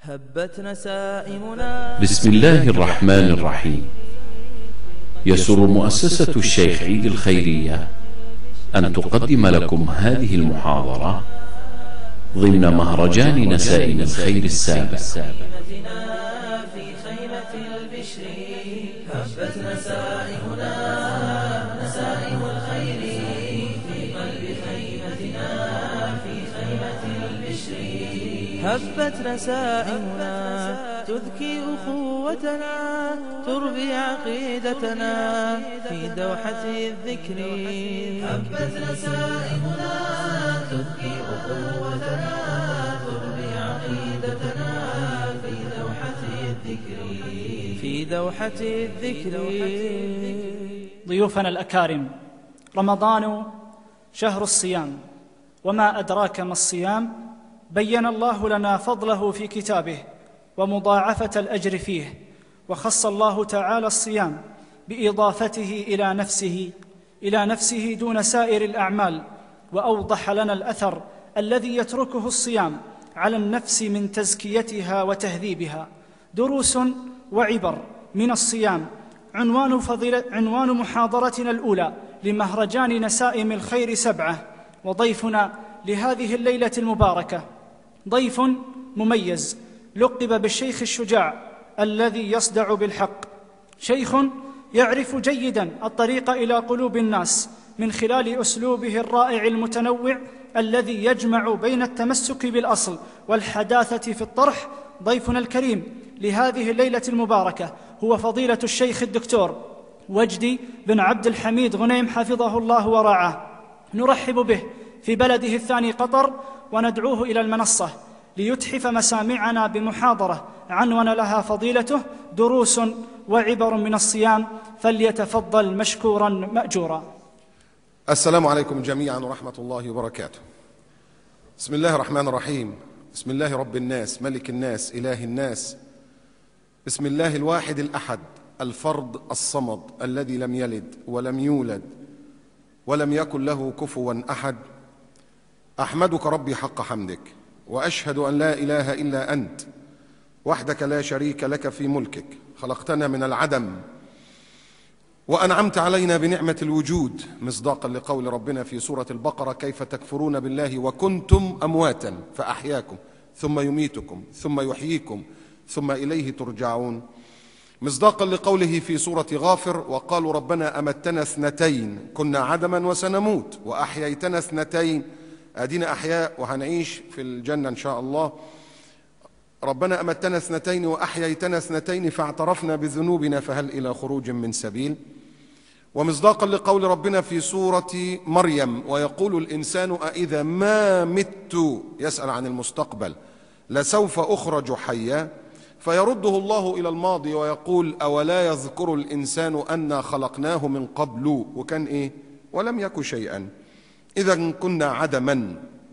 هبت نسائمنا. بسم الله الرحمن الرحيم. يسر مؤسسة الشيخ عيد الخيرية أن تقدم لكم هذه المحاضرة ضمن مهرجان نسائم الخير السابع. في خيمة البشر هبت نسائمنا، نسائم الخير في قلب خيمتنا، في خيمة البشر هبت نسائمنا، تذكي أخوتنا، تربي عقيدتنا في دوحة الذكر. هبت نسائمنا، تذكي أخوتنا، تربي عقيدتنا في دوحة الذكر، في دوحة الذكر. ضيوفنا الأكارم، رمضان شهر الصيام، وما أدراك ما الصيام؟ بين الله لنا فضله في كتابه ومضاعفة الأجر فيه، وخص الله تعالى الصيام بإضافته إلى نفسه دون سائر الأعمال، وأوضح لنا الأثر الذي يتركه الصيام على النفس من تزكيتها وتهذيبها. دروس وعبر من الصيام عنوان محاضرتنا الأولى لمهرجان نسائم الخير 7. وضيفنا لهذه الليلة المباركة ضيف مميز، لقب بالشيخ الشجاع الذي يصدع بالحق، شيخ يعرف جيداً الطريق إلى قلوب الناس من خلال أسلوبه الرائع المتنوع الذي يجمع بين التمسك بالأصل والحداثة في الطرح. ضيفنا الكريم لهذه الليلة المباركة هو فضيلة الشيخ الدكتور وجدي بن عبد الحميد غنيم حفظه الله ورعاه. نرحب به في بلده الثاني قطر، وندعوه إلى المنصة ليتحف مسامعنا بمحاضرة عنون لها فضيلته دروس وعبر من الصيام، فليتفضل مشكورا مأجورا. السلام عليكم جميعا ورحمة الله وبركاته. بسم الله الرحمن الرحيم. بسم الله رب الناس، ملك الناس، إله الناس. بسم الله الواحد الأحد الفرد الصمد الذي لم يلد ولم يولد ولم يكن له كفوا أحد. أحمدك ربي حق حمدك، وأشهد أن لا إله إلا أنت وحدك لا شريك لك في ملكك. خلقتنا من العدم وأنعمت علينا بنعمة الوجود، مصداقا لقول ربنا في سورة البقرة: كيف تكفرون بالله وكنتم أمواتا فأحياكم ثم يميتكم ثم يحييكم ثم إليه ترجعون، مصداقا لقوله في سورة غافر: وقالوا ربنا أمتنا 2 كنا عدما وسنموت وأحييتنا 2 أدينا أحياء وهنعيش في الجنة إن شاء الله. ربنا أمتنا 2 وأحييتنا 2 فاعترفنا بذنوبنا فهل إلى خروج من سبيل. ومصداقا لقول ربنا في سورة مريم: ويقول الإنسان أإذا ما مت، يسأل عن المستقبل، لسوف أخرج حيا، فيرده الله إلى الماضي ويقول: أولا يذكر الإنسان أنا خلقناه من قبل وكان إيه؟ ولم يك شيئا. إذا كنا عدما.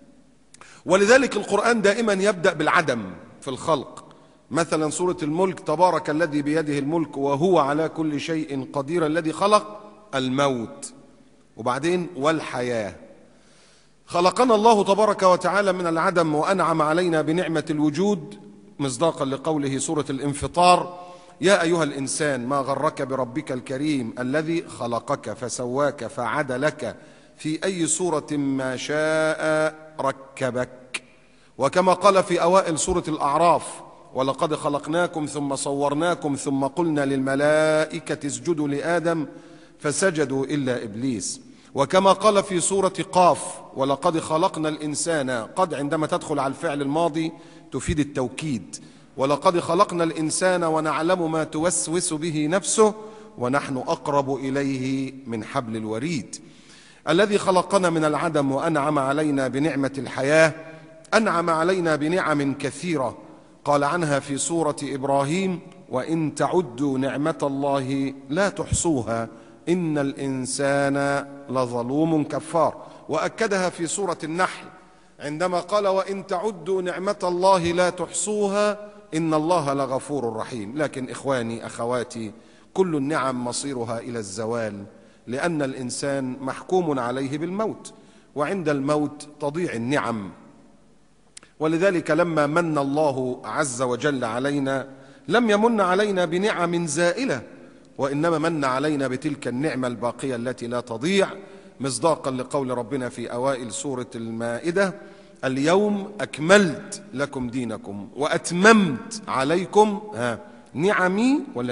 ولذلك القرآن دائما يبدأ بالعدم في الخلق. مثلا سورة الملك: تبارك الذي بيده الملك وهو على كل شيء قدير الذي خلق الموت، وبعدين والحياة. خلقنا الله تبارك وتعالى من العدم وأنعم علينا بنعمة الوجود، مصداقا لقوله سورة الانفطار: يا أيها الإنسان ما غرك بربك الكريم الذي خلقك فسواك فعدلك في أي صورة ما شاء ركبك. وكما قال في أوائل سورة الأعراف: ولقد خلقناكم ثم صورناكم ثم قلنا للملائكة اسجدوا لآدم فسجدوا إلا إبليس. وكما قال في سورة قاف: ولقد خلقنا الإنسان، قد عندما تدخل على الفعل الماضي تفيد التوكيد. ولقد خلقنا الإنسان ونعلم ما توسوس به نفسه ونحن أقرب إليه من حبل الوريد. الذي خلقنا من العدم وأنعم علينا بنعمة الحياة، أنعم علينا بنعم كثيرة قال عنها في سورة إبراهيم: وإن تعدوا نعمة الله لا تحصوها إن الإنسان لظلوم كفار. وأكدها في سورة النحل عندما قال: وإن تعدوا نعمة الله لا تحصوها إن الله لغفور رحيم. لكن إخواني أخواتي، كل النعم مصيرها إلى الزوال، لأن الإنسان محكوم عليه بالموت، وعند الموت تضيع النعم. ولذلك لما من الله عز وجل علينا لم يمن علينا بنعم زائلة، وإنما من علينا بتلك النعمة الباقية التي لا تضيع، مصداقا لقول ربنا في أوائل سورة المائدة: اليوم أكملت لكم دينكم وأتممت عليكم نعمي ولا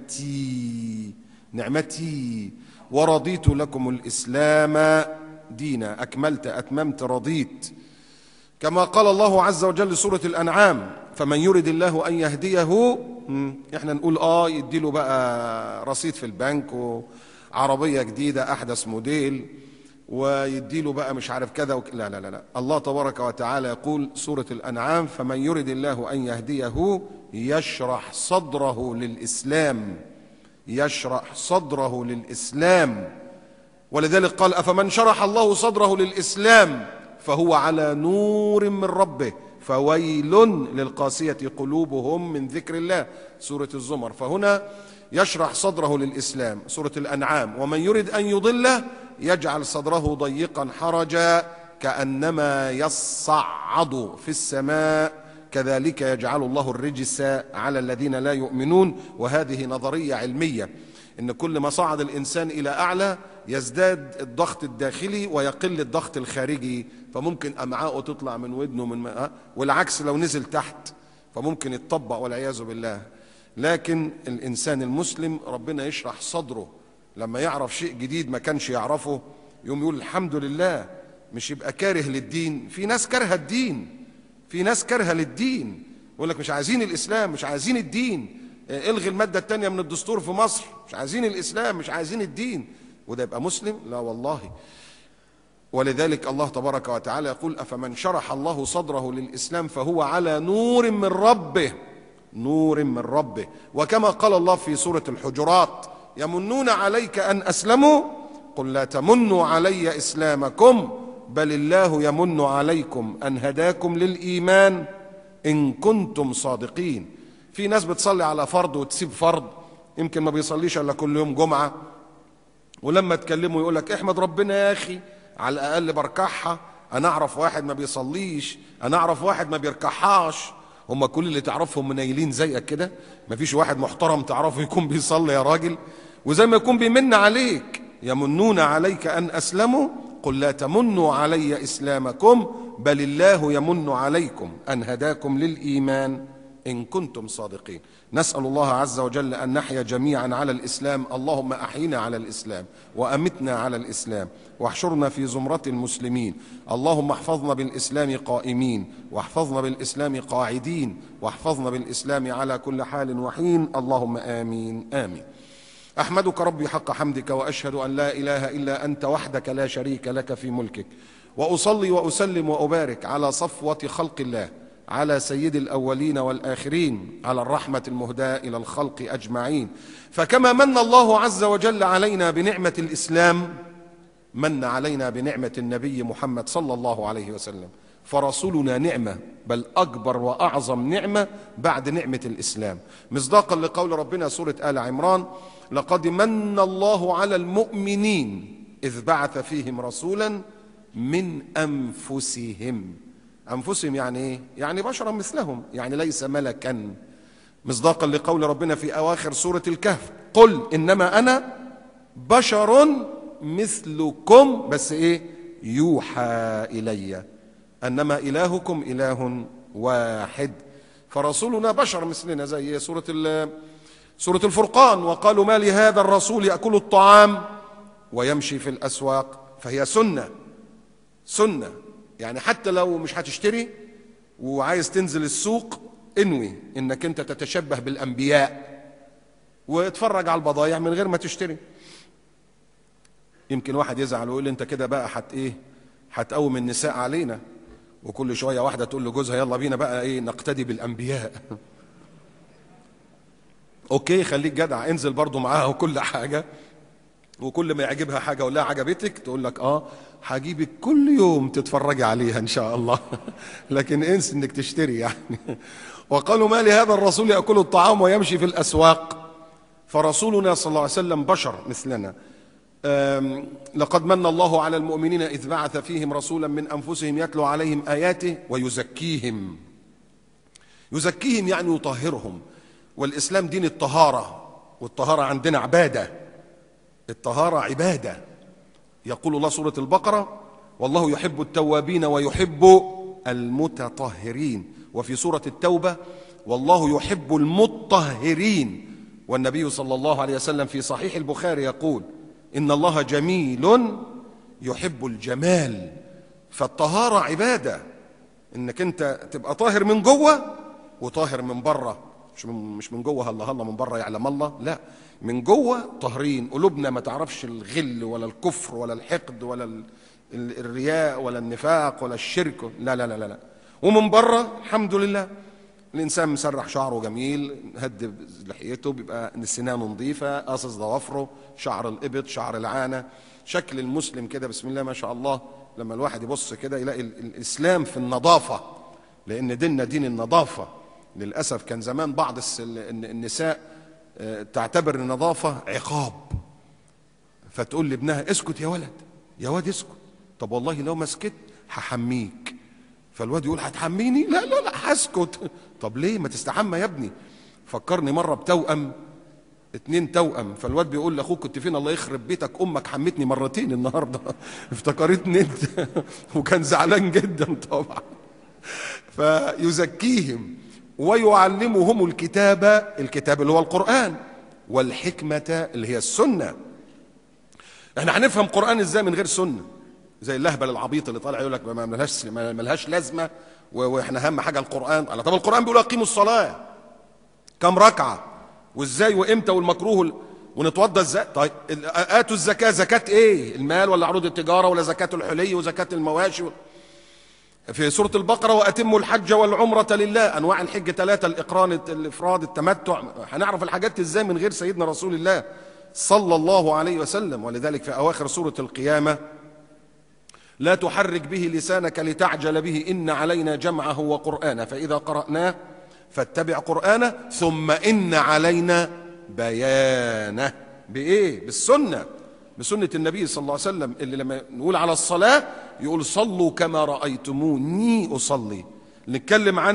نعمتي ورضيت لكم الإسلام دينا. أكملت، أتممت، رضيت. كما قال الله عز وجل سورة الأنعام: فمن يرد الله أن يهديه، احنا نقول يديله بقى رصيد في البنك وعربية جديدة أحدث موديل ويديله بقى مش عارف كذا لا لا لا. الله تبارك وتعالى يقول سورة الأنعام: فمن يرد الله أن يهديه يشرح صدره للإسلام، يشرح صدره للإسلام. ولذلك قال: أفمن شرح الله صدره للإسلام فهو على نور من ربه فويل للقاسية قلوبهم من ذكر الله، سورة الزمر. فهنا يشرح صدره للإسلام. سورة الأنعام: ومن يرد أن يضله يجعل صدره ضيقا حرجا كأنما يصعد في السماء كذلك يجعل الله الرجس على الذين لا يؤمنون. وهذه نظرية علمية، إن كل ما صعد الإنسان إلى أعلى يزداد الضغط الداخلي ويقل الضغط الخارجي، فممكن أمعاءه تطلع من ودنه والعكس لو نزل تحت فممكن يتطبق والعياذ بالله. لكن الإنسان المسلم ربنا يشرح صدره لما يعرف شيء جديد ما كانش يعرفه، يوم يقول الحمد لله، مش يبقى كاره للدين. في ناس كارهه الدين، في ناس كارهه للدين، يقول لك مش عايزين الإسلام، مش عايزين الدين، الغي المادة الثانية من الدستور في مصر، مش عايزين الإسلام، مش عايزين الدين، وده يبقى مسلم؟ لا والله. ولذلك الله تبارك وتعالى يقول: أفمن شرح الله صدره للإسلام فهو على نور من ربه، نور من ربه. وكما قال الله في سورة الحجرات: يمنون عليك أن أسلموا قل لا تمنوا علي إسلامكم بل الله يمن عليكم أن هداكم للإيمان إن كنتم صادقين. في ناس بتصلي على فرض وتسيب فرض، يمكن ما بيصليش إلا كل يوم جمعة، ولما تكلمه يقول لك احمد ربنا يا أخي على الأقل بركعها. أنا أعرف واحد ما بيصليش، أنا أعرف واحد ما بيركعهاش. هم كل اللي تعرفهم منيلين زيك كده، ما فيش واحد محترم تعرفه يكون بيصلي يا راجل. وزي ما يكون بيمن عليك: يمنون عليك أن أسلموا قل لا تمنوا علي إسلامكم بل الله يمن عليكم أن هداكم للإيمان إن كنتم صادقين. نسأل الله عز وجل أن نحيا جميعا على الإسلام. اللهم أحينا على الإسلام وأمتنا على الإسلام واحشرنا في زمرة المسلمين. اللهم احفظنا بالإسلام قائمين، واحفظنا بالإسلام قاعدين، واحفظنا بالإسلام على كل حال وحين. اللهم آمين آمين. أحمدك ربي حق حمدك، وأشهد أن لا إله إلا أنت وحدك لا شريك لك في ملكك، وأصلي وأسلم وأبارك على صفوة خلق الله، على سيد الأولين والآخرين، على الرحمة المهداة إلى الخلق أجمعين. فكما من الله عز وجل علينا بنعمة الإسلام من علينا بنعمة النبي محمد صلى الله عليه وسلم. فرسولنا نعمة، بل أكبر وأعظم نعمة بعد نعمة الإسلام، مصداقا لقول ربنا سورة آل عمران: لقد من الله على المؤمنين إذ بعث فيهم رسولا من أنفسهم. أنفسهم يعني إيه؟ يعني بشرا مثلهم، يعني ليس ملكا، مصداقا لقول ربنا في أواخر سورة الكهف: قل إنما أنا بشر مثلكم، بس إيه؟ يوحى إلي أنما إلهكم إله واحد. فرسولنا بشر مثلنا، زي سورة الفرقان: وقالوا ما لهذا الرسول يأكل الطعام ويمشي في الأسواق. فهي سنة، يعني حتى لو مش هتشتري وعايز تنزل السوق انوي انك انت تتشبه بالأنبياء واتفرج على البضائع من غير ما تشتري. يمكن واحد يزعل ويقول انت كده بقى هتقوم النساء علينا، وكل شوية واحدة تقول لجوزها يلا بينا بقى نقتدي بالأنبياء. اوكي، خليك جدع، انزل برضو معاها وكل حاجة، وكل ما يعجبها حاجة ولا عجبتك تقول لك هجيبك كل يوم تتفرجي عليها ان شاء الله. لكن انس انك تشتري يعني. وقالوا ما لهذا الرسول يأكل الطعام ويمشي في الأسواق. فرسولنا صلى الله عليه وسلم بشر مثلنا، لقد من الله على المؤمنين إذ بعث فيهم رسولا من أنفسهم يتلو عليهم آياته ويزكيهم. يزكيهم يعني يطهرهم، والإسلام دين الطهارة، والطهارة عندنا عبادة، الطهارة عبادة. يقول الله سورة البقرة: والله يحب التوابين ويحب المتطهرين. وفي سورة التوبة: والله يحب المطهرين. والنبي صلى الله عليه وسلم في صحيح البخاري يقول: إن الله جميل يحب الجمال. فالطهارة عبادة، إنك أنت تبقى طاهر من جوه وطاهر من بره، مش من جوه هلا من بره يعلم الله، لا، من جوه طاهرين، قلوبنا ما تعرفش الغل ولا الكفر ولا الحقد ولا الرياء ولا النفاق ولا الشرك، لا لا لا لا. ومن بره الحمد لله الإنسان مسرح شعره جميل، هدب لحيته، بيبقى سنانه نظيفة، قاصص ضوافره، شعر الإبط، شعر العانة، شكل المسلم كده بسم الله ما شاء الله. لما الواحد يبص كده يلاقي الإسلام في النظافة، لأن ديننا دين النظافة. للأسف كان زمان بعض النساء تعتبر النظافة عقاب، فتقول لابنها: اسكت يا ولد، يا واد اسكت. طب والله لو ما سكت هحميك. فالواد يقول: هتحميني؟ لا لا لا هسكت. طب ليه؟ ما تستحمى يا ابني. فكرني مرة بتوأم، 2 توأم، فالواد بيقول لاخوك: كنت فين؟ الله يخرب بيتك، امك حمتني مرتين النهارده. افتكرتني انت. وكان زعلان جدا طبعا. فيزكيهم ويعلمهم الكتاب اللي هو القرآن، والحكمة اللي هي السنة. احنا هنفهم قرآن ازاي من غير سنة؟ زي اللهبل العبيط اللي طالع يقول لك ملهاش لازمة، واحنا اهم حاجة القرآن. طب القرآن بيقول اقيموا الصلاة، كم ركعة وازاي وامتى والمكروه ونتوضى ازاي؟ طيب اتوا الزكاة، زكاة ايه؟ المال ولا عروض التجارة ولا زكاة الحلي وزكاة المواشي؟ في سورة البقرة: وأتموا الحج والعمرة لله. أنواع الحج 3: الإقران، الإفراد، التمتع. هنعرف الحاجات إزاي من غير سيدنا رسول الله صلى الله عليه وسلم؟ ولذلك في أواخر سورة القيامة: لا تحرك به لسانك لتعجل به إن علينا جمعه وقرآنه فإذا قرأناه فاتبع قرآنه ثم إن علينا بيانه. بإيه؟ بالسنة، بسنة النبي صلى الله عليه وسلم، اللي لما نقول على الصلاة يقول: صلوا كما رأيتموني أصلي. نتكلم عن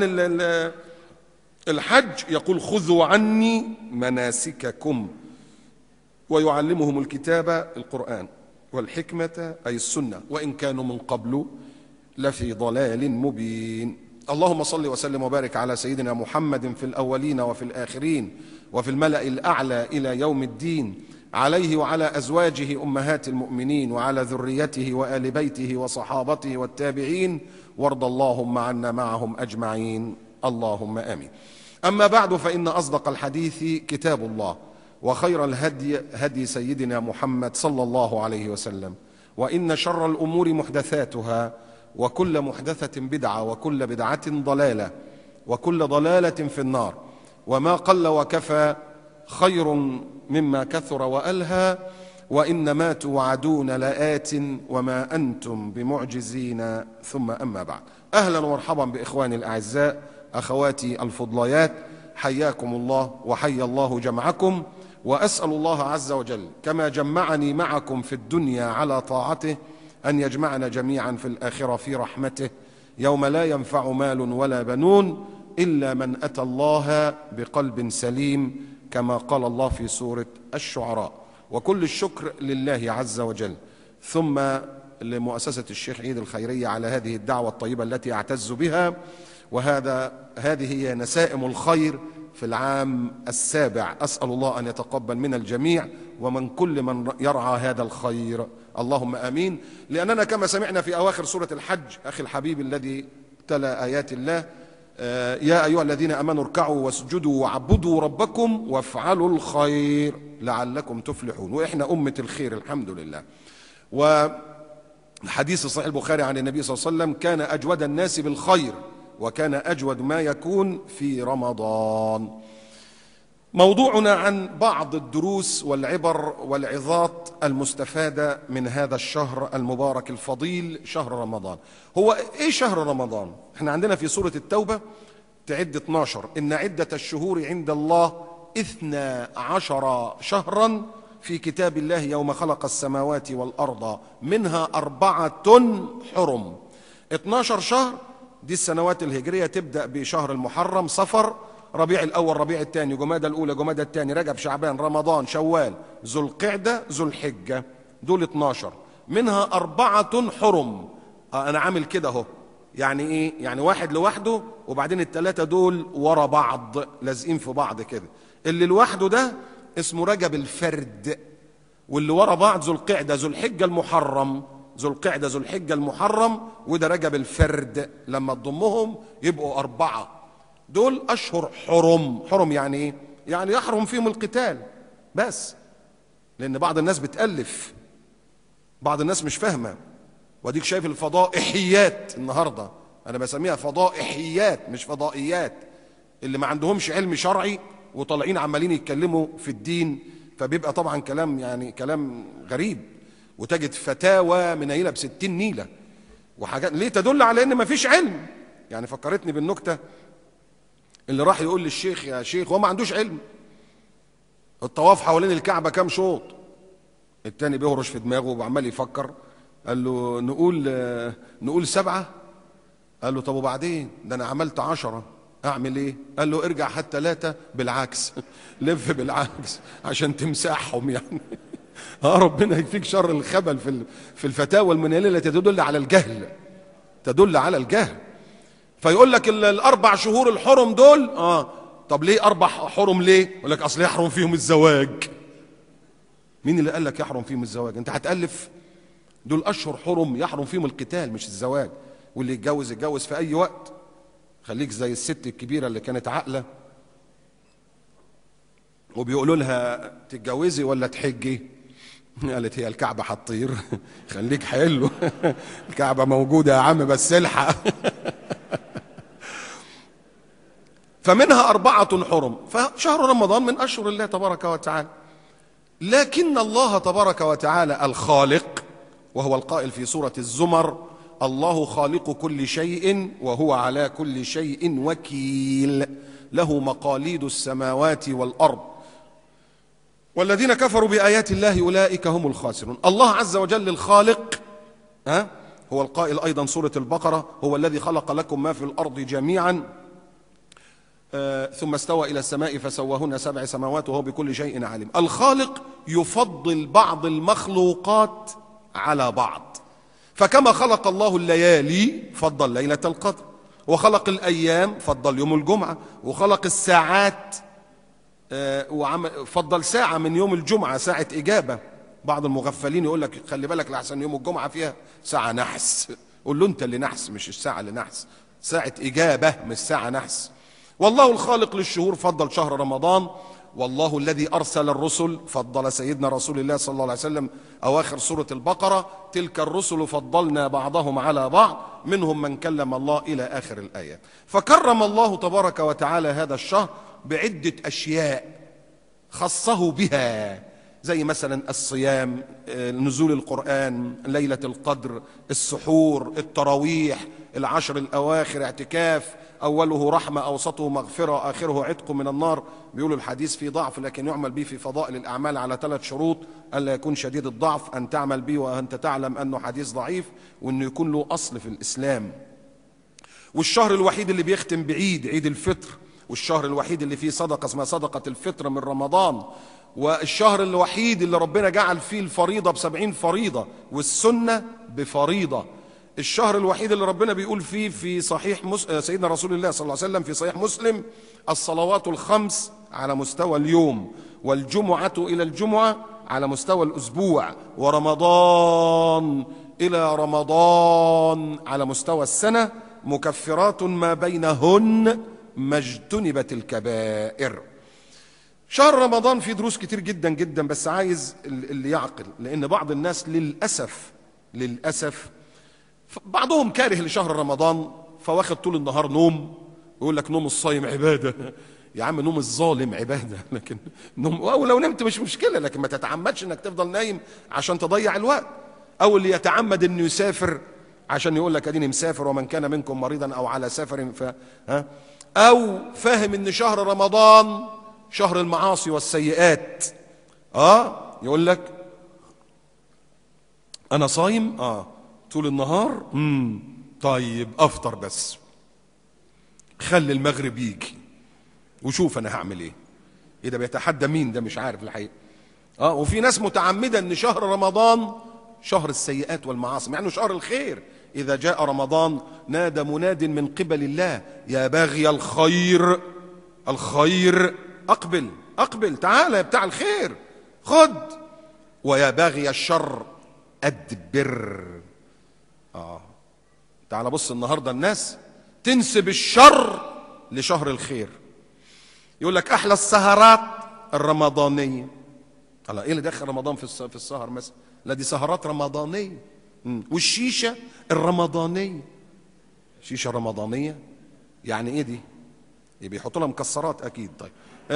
الحج يقول: خذوا عني مناسككم. ويعلمهم الكتاب القرآن والحكمة أي السنة، وإن كانوا من قبل لفي ضلال مبين. اللهم صل وسلم وبارك على سيدنا محمد في الأولين وفي الآخرين وفي الملأ الأعلى إلى يوم الدين، عليه وعلى أزواجه أمهات المؤمنين وعلى ذريته وآل بيته وصحابته والتابعين، وارض اللهم عنا معهم أجمعين، اللهم آمين. أما بعد، فإن أصدق الحديث كتاب الله، وخير الهدي هدي سيدنا محمد صلى الله عليه وسلم، وإن شر الأمور محدثاتها، وكل محدثة بدعة، وكل بدعة ضلالة، وكل ضلالة في النار. وما قل وكفى خير مما كثر وألهى، وإنما توعدون لآت وما أنتم بمعجزين. ثم أما بعد، أهلا ومرحبا بإخواني الأعزاء، أخواتي الفضليات، حياكم الله وحيا الله جمعكم. وأسأل الله عز وجل كما جمعني معكم في الدنيا على طاعته أن يجمعنا جميعا في الآخرة في رحمته، يوم لا ينفع مال ولا بنون إلا من أتى الله بقلب سليم، كما قال الله في سورة الشعراء. وكل الشكر لله عز وجل، ثم لمؤسسة الشيخ عيد الخيرية على هذه الدعوة الطيبة التي أعتز بها. هذه هي نسائم الخير في العام السابع. أسأل الله أن يتقبل من الجميع ومن كل من يرعى هذا الخير، اللهم آمين. لأننا كما سمعنا في أواخر سورة الحج، أخي الحبيب الذي تلا آيات الله: يا أيها الذين آمنوا اركعوا واسجدوا واعبدوا ربكم وافعلوا الخير لعلكم تفلحون. وإحنا أمة الخير الحمد لله. والحديث الصحيح البخاري عن النبي صلى الله عليه وسلم: كان أجود الناس بالخير، وكان أجود ما يكون في رمضان. موضوعنا عن بعض الدروس والعبر والعظات المستفادة من هذا الشهر المبارك الفضيل، شهر رمضان. هو إيه شهر رمضان؟ احنا عندنا في سورة التوبة تعد 12: إن عدة الشهور عند الله 12 شهرا في كتاب الله يوم خلق السماوات والأرض منها 4 حرم. 12 شهر دي السنوات الهجرية، تبدأ بشهر المحرم، صفر، ربيع الأول، ربيع الثاني، جمادى الأولى، جمادى الثاني، رجب، شعبان، رمضان، شوال، ذو القعدة، ذو الحجة. دول 12. منها 4 حرم. أنا عامل كده اهو. يعني إيه؟ يعني واحد لوحده وبعدين ال3 دول ورا بعض لازقين في بعض كده. اللي لوحده ده اسمه رجب الفرد، واللي ورا بعض ذو القعدة، ذو الحجة، المحرم. ذو القعدة، ذو الحجة، المحرم، وده رجب الفرد. لما تضمهم يبقوا 4. دول أشهر حرم. حرم يعني إيه؟ يعني يحرم فيهم القتال بس، لأن بعض الناس بتألف، بعض الناس مش فاهمة. وديك شايف الفضائحيات النهاردة، أنا بسميها فضائحيات مش فضائيات، اللي ما عندهمش علم شرعي وطالعين عمالين يتكلموا في الدين، فبيبقى طبعا كلام يعني كلام غريب، وتجد فتاوى منيلة ب60 نيلة وحاجات ليه تدل على ان ما فيش علم. يعني فكرتني بالنكتة اللي راح يقول للشيخ: يا شيخ، هو ما عندوش علم، الطواف حوالين الكعبة كام شوط؟ التاني بيهرش في دماغه وعمال يفكر، قال له: نقول 7. قال له: طب وبعدين؟ ده انا عملت 10، اعمل ايه؟ قال له: ارجع حتى 3 بالعكس، لف بالعكس عشان تمسحهم يعني. ربنا يكفيك شر الخبل في الفتاوى المنيلة التي تدل على الجهل، تدل على الجهل. فيقول لك ال4 شهور الحرم دول، طب ليه 4 حرم ليه؟ يقول لك اصل يحرم فيهم الزواج. مين اللي قال لك يحرم فيهم الزواج؟ انت هتألف. دول اشهر حرم يحرم فيهم القتال مش الزواج، واللي يتجوز يتجوز في اي وقت. خليك زي الست الكبيرة اللي كانت عاقلة وبيقولوا لها: تتجوزي ولا تحجي؟ قالت: هي الكعبة هتطير. خليك حلو. الكعبة موجودة يا عم بس الحق. فمنها 4 حرم. فشهر رمضان من أشهر الله تبارك وتعالى، لكن الله تبارك وتعالى الخالق، وهو القائل في سورة الزمر: الله خالق كل شيء وهو على كل شيء وكيل، له مقاليد السماوات والأرض، والذين كفروا بآيات الله أولئك هم الخاسرون. الله عز وجل الخالق، هو القائل أيضا سورة البقرة: هو الذي خلق لكم ما في الأرض جميعا ثم استوى إلى السماء فسواهن 7 سماوات وهو بكل شيء عليم. الخالق يفضل بعض المخلوقات على بعض، فكما خلق الله الليالي فضل ليلة القدر، وخلق الأيام فضل يوم الجمعة، وخلق الساعات فضل ساعة من يوم الجمعة ساعة إجابة. بعض المغفلين يقول لك: خلي بالك لحسن يوم الجمعة فيها ساعة نحس. قول له: أنت اللي نحس مش الساعة اللي نحس، ساعة إجابة مش ساعة نحس. والله الخالق للشهور فضل شهر رمضان، والله الذي أرسل الرسل فضل سيدنا رسول الله صلى الله عليه وسلم. أواخر سورة البقرة: تلك الرسل فضلنا بعضهم على بعض منهم من كلم الله، إلى آخر الآية. فكرم الله تبارك وتعالى هذا الشهر بعدة أشياء خصه بها، زي مثلا الصيام، نزول القرآن، ليلة القدر، السحور، التراويح، العشر الأواخر، اعتكاف، أوله رحمة، أوسطه مغفرة، آخره عتق من النار. بيقولوا الحديث فيه ضعف لكن يعمل به في فضائل الأعمال على 3 شروط: ألا يكون شديد الضعف، أن تعمل به وأنت تعلم أنه حديث ضعيف، وأنه يكون له أصل في الإسلام. والشهر الوحيد اللي بيختم بعيد، عيد الفطر، والشهر الوحيد اللي فيه صدقة اسمها صدقة الفطر من رمضان، والشهر الوحيد اللي ربنا جعل فيه الفريضة ب70 فريضة والسنة بفريضة. الشهر الوحيد اللي ربنا بيقول فيه في صحيح سيدنا رسول الله صلى الله عليه وسلم في صحيح مسلم: الصلوات ال5 على مستوى اليوم، والجمعة إلى الجمعة على مستوى الأسبوع، ورمضان إلى رمضان على مستوى السنة، مكفرات ما بينهن ما اجتنبت الكبائر. شهر رمضان فيه دروس كتير جدا جدا، بس عايز اللي يعقل، لأن بعض الناس للأسف بعضهم كاره لشهر رمضان، فواخد طول النهار نوم، يقول لك: نوم الصايم عبادة. يا عم، نوم الظالم عبادة، لكن نوم ولو نمت مش مشكلة، لكن ما تتعمدش انك تفضل نايم عشان تضيع الوقت. او اللي يتعمد انه يسافر عشان يقول لك: اديني مسافر ومن كان منكم مريضا او على سفر او فاهم ان شهر رمضان شهر المعاصي والسيئات، يقول لك انا صايم طول النهار، طيب افطر بس، خلي المغرب يجي وشوف انا هعمل ايه. ايه ده؟ بيتحدى مين ده؟ مش عارف الحقيقه. وفي ناس متعمده ان شهر رمضان شهر السيئات والمعاصي، مع انه شهر الخير. اذا جاء رمضان نادى مناد من قبل الله يا باغي الخير اقبل اقبل، تعال يا بتاع الخير خد، ويا باغي الشر ادبر. تعال بص النهارده الناس تنسب الشر لشهر الخير. يقول لك احلى السهرات الرمضانيه. الله، ايه اللي دخل رمضان في السهر مثلا؟ لا دي سهرات رمضانيه. والشيشه الرمضانيه، شيشه رمضانيه يعني ايه دي؟ بيحطوا لها مكسرات اكيد. طيب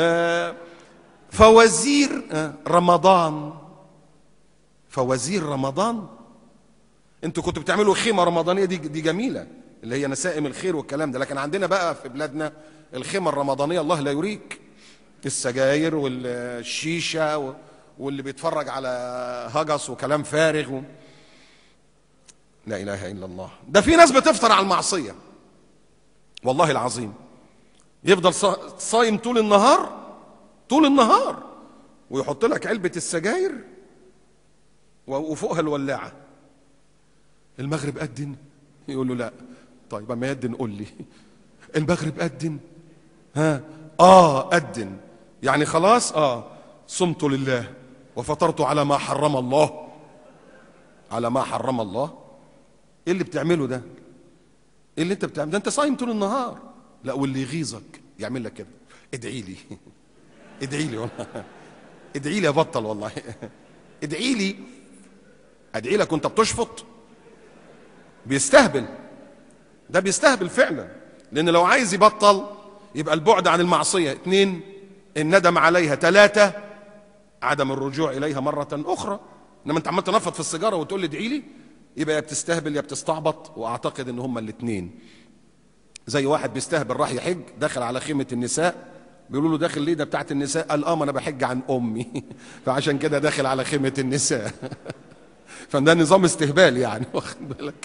فوازير رمضان، فوازير رمضان. انتوا كنتوا بتعملوا خيمه رمضانيه، دي جميله، اللي هي نسائم الخير والكلام ده. لكن عندنا بقى في بلادنا الخيمه الرمضانيه الله لا يريك، السجاير والشيشه واللي بيتفرج على هجس وكلام فارغ لا اله الا الله. ده في ناس بتفطر على المعصيه والله العظيم، يفضل صايم طول النهار ويحط لك علبه السجاير وفوقها الولاعه. المغرب أذن، يقول له لا. طيب اما يأذن قول لي المغرب أذن، أذن يعني خلاص صمت لله وفطرت على ما حرم الله، على ما حرم الله. ايه اللي بتعمله ده؟ ايه اللي انت بتعمله ده؟ انت صايم طول النهار. لا، واللي يغيظك يعمل لك كده، ادعي لي ادعي لي والله، ادعي لي ابطل والله، ادعي لي، ادعي لك وانت بتشفط. بيستهبل، ده بيستهبل فعلا. لان لو عايز يبطل يبقى البعد عن المعصيه، 2 الندم عليها، 3 عدم الرجوع اليها مره اخرى. انما انت عمال تنفض في السيجاره وتقول لي ادعي لي، يبقى يا بتستهبل يا بتستعبط. واعتقد ان هما الاثنين. زي واحد بيستهبل راح يحج، دخل على خيمه النساء، بيقولوا له داخل ليه؟ ده بتاعت النساء. قال ما انا بحج عن امي فعشان كده داخل على خيمه النساء فده نظام استهبال يعني، واخد بالك.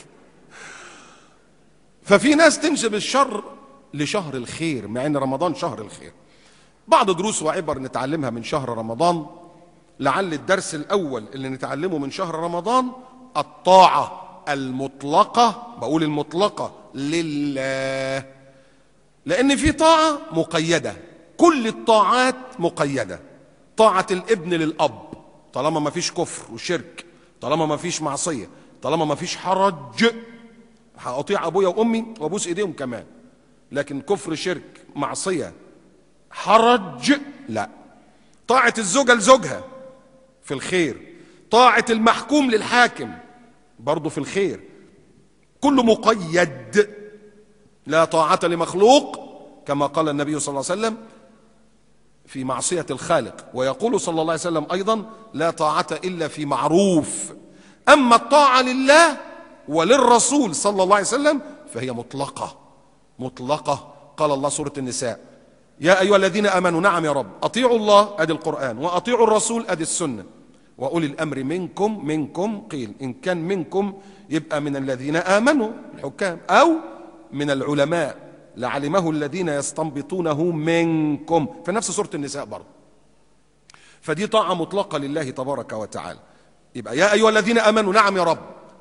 ففي ناس تنسب الشر لشهر الخير مع ان رمضان شهر الخير. بعض دروس وعبر نتعلمها من شهر رمضان. لعل الدرس الاول اللي نتعلمه من شهر رمضان الطاعة المطلقة، بقول المطلقة لله، لان في طاعة مقيدة، كل الطاعات مقيدة. طاعة الابن للاب طالما ما فيش كفر وشرك، طالما ما فيش معصية، طالما ما فيش حرج، هأطيع ابويا وامي وابوس ايديهم كمان. لكن كفر شرك معصية حرج لا. طاعة الزوجة لزوجها في الخير، طاعة المحكوم للحاكم برضو في الخير، كله مقيد. لا طاعة لمخلوق كما قال النبي صلى الله عليه وسلم في معصية الخالق، ويقول صلى الله عليه وسلم أيضا لا طاعة إلا في معروف. أما الطاعة لله وللرسول صلى الله عليه وسلم فهي مطلقة مطلقة. قال الله سورة النساء يا أيها الذين آمنوا، نعم يا رب، أطيعوا الله أدي القرآن، وأطيعوا الرسول أدي السنة، وأولي الأمر منكم قيل إن كان منكم يبقى من الذين آمنوا الحكام أو من العلماء لعلمه الذين يستنبطونه منكم، في نفس سورة النساء برضه. فدي طاعة مطلقة لله تبارك وتعالى. يبقى يا أيها الذين آمنوا، نعم يا رب،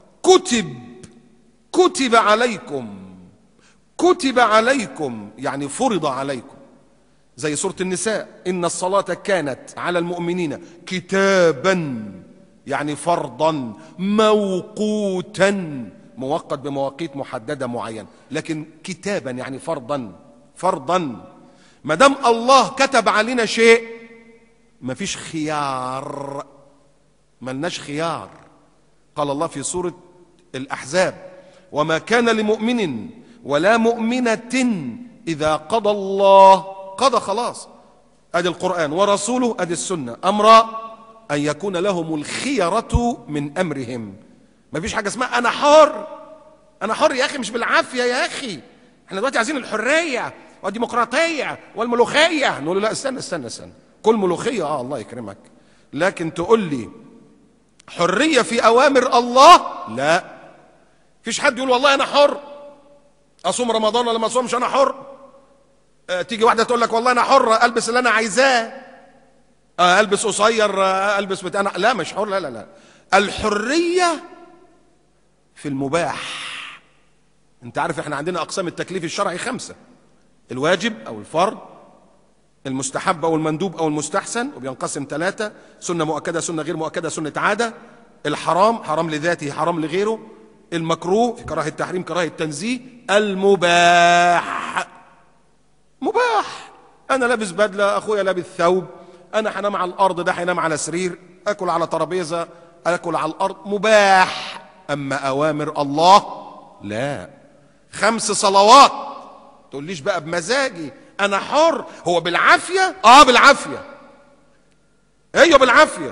كتب عليكم يعني فرض عليكم، زي سورة النساء إن الصلاة كانت على المؤمنين كتابا يعني فرضا موقوتا، موقت بمواقيت محددة معينة، لكن كتابا يعني فرضا. ما دام الله كتب علينا شيء مفيش خيار، ملناش خيار. قال الله في سورة الأحزاب وما كان لمؤمن ولا مؤمنة إذا قضى الله، قضى خلاص أدي القرآن، ورسوله أدي السنة، أمر أن يكون لهم الخيرة من أمرهم. مفيش حاجة اسمها أنا حر يا أخي، مش بالعافية يا أخي، احنا دلوقتي عايزين الحرية والديمقراطية والملوخية. نقول له لا استنى كل ملوخية الله يكرمك، لكن تقول لي حرية في أوامر الله؟ لا. فيش حد يقول والله أنا حر أصوم رمضان ولا ما أصومش أنا حر. تيجي واحدة تقول لك والله أنا حر ألبس اللي أنا عايزاه، ألبس قصير، ألبس أنا لا مش حر. لا لا لا، الحرية في المباح. أنت عارف إحنا عندنا أقسام التكليف الشرعي 5، الواجب أو الفرض، المستحب أو المندوب أو المستحسن، وبينقسم 3، سنة مؤكدة، سنة غير مؤكدة، سنة عادة، الحرام، حرام لذاته حرام لغيره، المكروه في كراهة التحريم كراهة التنزيه، المباح. مباح، أنا لابس بدلة، أخويا لابس ثوب، أنا هنام على الأرض، ده هينام على سرير، أكل على ترابيزة، أكل على الأرض، مباح. أما أوامر الله لا. 5 صلوات تقوليش بقى بمزاجي أنا حر، هو بالعافية؟ بالعافية، أيوه بالعافية.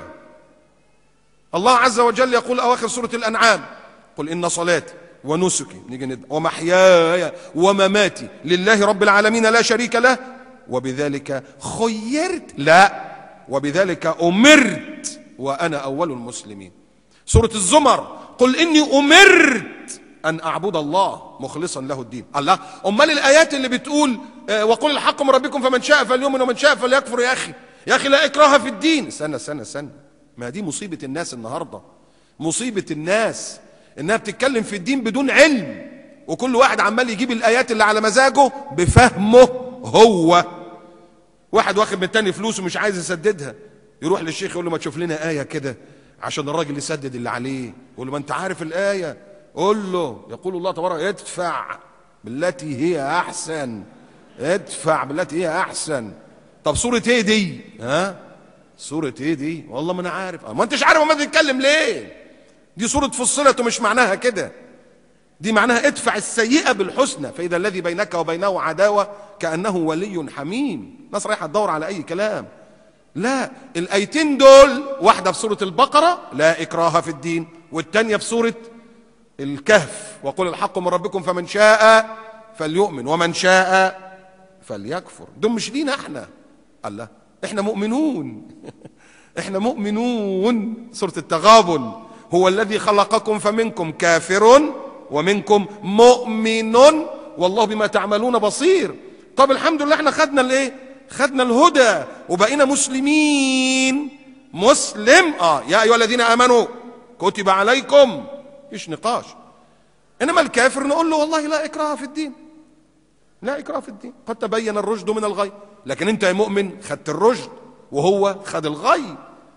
الله عز وجل يقول أواخر سورة الأنعام: قل إن صلاتي ونسكي ومحياي ومماتي لله رب العالمين لا شريك له وبذلك خيرت، لا، وبذلك أمرت وأنا أول المسلمين. سورة الزمر: قل إني أمرت أن أعبد الله مخلصا له الدين. الله، أمال الآيات اللي بتقول وقل الحق من ربكم فمن شاء فليؤمن ومن شاء فليكفر؟ يا أخي لا إكراه في الدين. استنى، ما دي مصيبة الناس النهاردة. مصيبة الناس إنها بتتكلم في الدين بدون علم، وكل واحد عمال يجيب الآيات اللي على مزاجه بفهمه هو. واحد واخد من التاني فلوس ومش عايز يسددها، يروح للشيخ يقول له ما تشوف لنا آية كده عشان الراجل يسدد اللي عليه. يقول له ما أنت عارف الآية. قول له يقول الله تبارك: ادفع بالتي هي أحسن، ادفع بالتي هي أحسن. طب سورة ايه دي؟ سورة ايه دي؟ والله ما انا عارف. ما انتش عارف ما تتكلم ليه؟ دي سورة فصلت ومش معناها كده. دي معناها ادفع السيئة بالحسنى فإذا الذي بينك وبينه عداوة كأنه ولي حميم. ناس رايحة تدور على أي كلام. لا، الآيتين دول واحدة في سورة البقرة لا إكراه في الدين، والتانية في سورة الكهف: وقل الحق من ربكم فمن شاء فليؤمن ومن شاء فليكفر. دول مش لينا احنا. الله، احنا مؤمنون. احنا مؤمنون. سورة التغابن: هو الذي خلقكم فمنكم كافر ومنكم مؤمن والله بما تعملون بصير. طب الحمد لله احنا خدنا الايه؟ خدنا الهدى وبقينا مسلمين. مسلم يا ايها الذين امنوا كتب عليكم، مفيش نقاش. انما الكافر نقول له والله لا اكراه في الدين، لا إكراه في الدين، قد تبين الرشد من الغي. لكن أنت يا مؤمن خدت الرشد وهو خد الغي.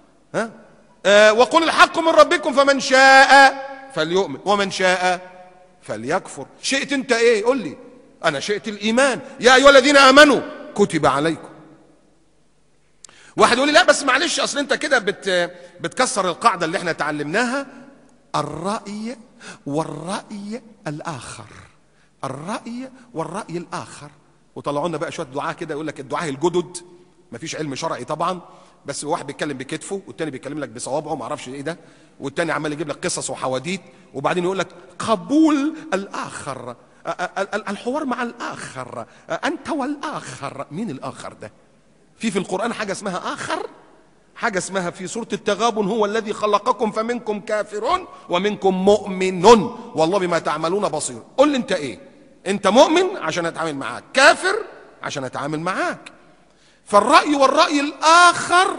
وقل الحق من ربكم فمن شاء فليؤمن ومن شاء فليكفر. شئت أنت إيه؟ قل لي. أنا شئت الإيمان. يا أيها الذين آمنوا كتب عليكم. واحد يقول لي لا بس معلش أصل أنت كده بتكسر القاعدة اللي احنا تعلمناها: الرأي والرأي الآخر، الرأي والرأي الآخر. وطلعوا لنا بقى شوية دعاء كده يقول لك الدعاء الجدد، مفيش علم شرعي طبعا، بس واحد بيتكلم بكتفه والتاني بيتكلم لك بصوابعه، ما اعرفش ايه ده، والتاني عمال يجيب لك قصص وحواديت، وبعدين يقول لك قبول الآخر، الحوار مع الآخر، أنت والآخر. مين الآخر ده؟ في القرآن حاجة اسمها آخر؟ حاجة اسمها في سورة التغابن: هو الذي خلقكم فمنكم كافر ومنكم مؤمن والله بما تعملون بصير. قل لي انت ايه؟ انت مؤمن عشان اتعامل معاك، كافر عشان اتعامل معاك. فالرأي والرأي الآخر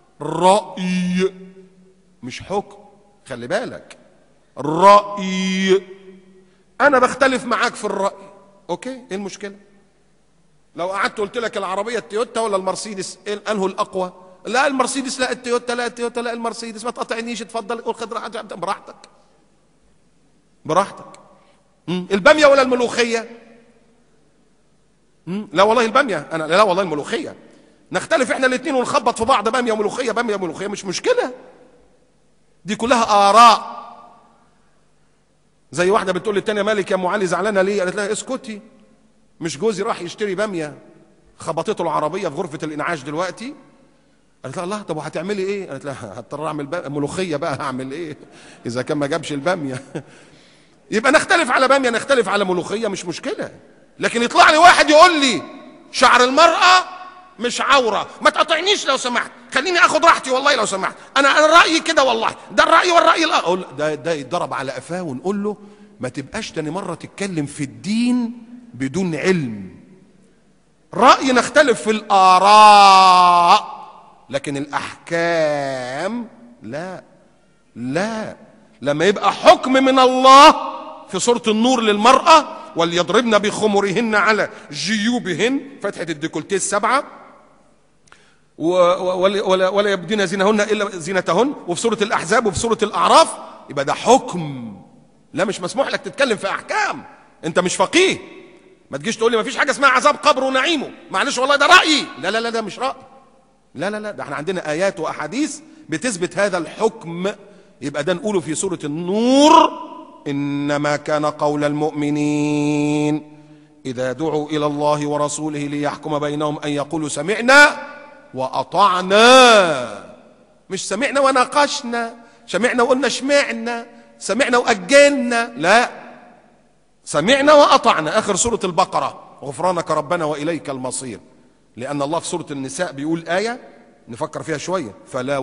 رأي مش حكم، خلي بالك. الرأي انا بختلف معاك في الرأي، اوكي، ايه المشكلة؟ لو قعدت قلت لك العربية التويوتا ولا المرسيدس انه الاقوى؟ لا المرسيدس، لا التويوتا، لا التويوتا، لا المرسيدس. ما تقاطعنيش، اتفضل قول خد راحتك براحتك براحتك. البامية ولا الملوخية؟ لا والله البامية، انا لا والله الملوخية. نختلف احنا الاثنين ونخبط في بعض، بامية وملوخية، بامية وملوخية، مش مشكلة. دي كلها آراء. زي واحدة بتقول للتانية مالك يا ام علي زعلانة ليه؟ قالت لها اسكتي، مش جوزي راح يشتري بامية خبطته العربية في غرفة الإنعاش دلوقتي. قالت لها الله، طب وهتعملي ايه؟ قالت لها هضطر اعمل ملوخيه بقى، هعمل ايه اذا كان ما جابش الباميه؟ يبقى نختلف على باميه، نختلف على ملوخيه، مش مشكله. لكن يطلع لي واحد يقول لي شعر المراه مش عورة. ما تقاطعنيش لو سمحت، خليني اخد راحتي والله لو سمحت. انا رأيي كده والله، ده الرأي والرأي اقول ده يتضرب على قفاه ونقول له ما تبقاش تاني مرة تتكلم في الدين بدون علم. رأي نختلف في الآراء لكن الأحكام لا. لما يبقى حكم من الله في سورة النور للمرأة وليضربن بخمرهن على جيوبهن، فتحة الديكولتيه السبعة، ولا يبدين زينهن إلا زينتهن، وفي سورة الأحزاب وفي سورة الأعراف، يبقى ده حكم. لا مش مسموح لك تتكلم في أحكام، أنت مش فقيه. ما تجيش تقول لي ما فيش حاجة اسمها عذاب قبر ونعيمه، معلش والله ده رأيي. لا ده مش رأي. لا ده احنا عندنا آيات وأحاديث بتثبت هذا الحكم. يبقى ده نقوله في سورة النور: إنما كان قول المؤمنين إذا دعوا إلى الله ورسوله ليحكم بينهم أن يقولوا سمعنا وأطعنا. مش سمعنا وناقشنا، سمعنا وقلنا شمعنا، سمعنا وأجلنا، لا، سمعنا وأطعنا. آخر سورة البقرة: غفرانك ربنا وإليك المصير. لأن الله في سورة النساء بيقول آية نفكر فيها شوية: فلا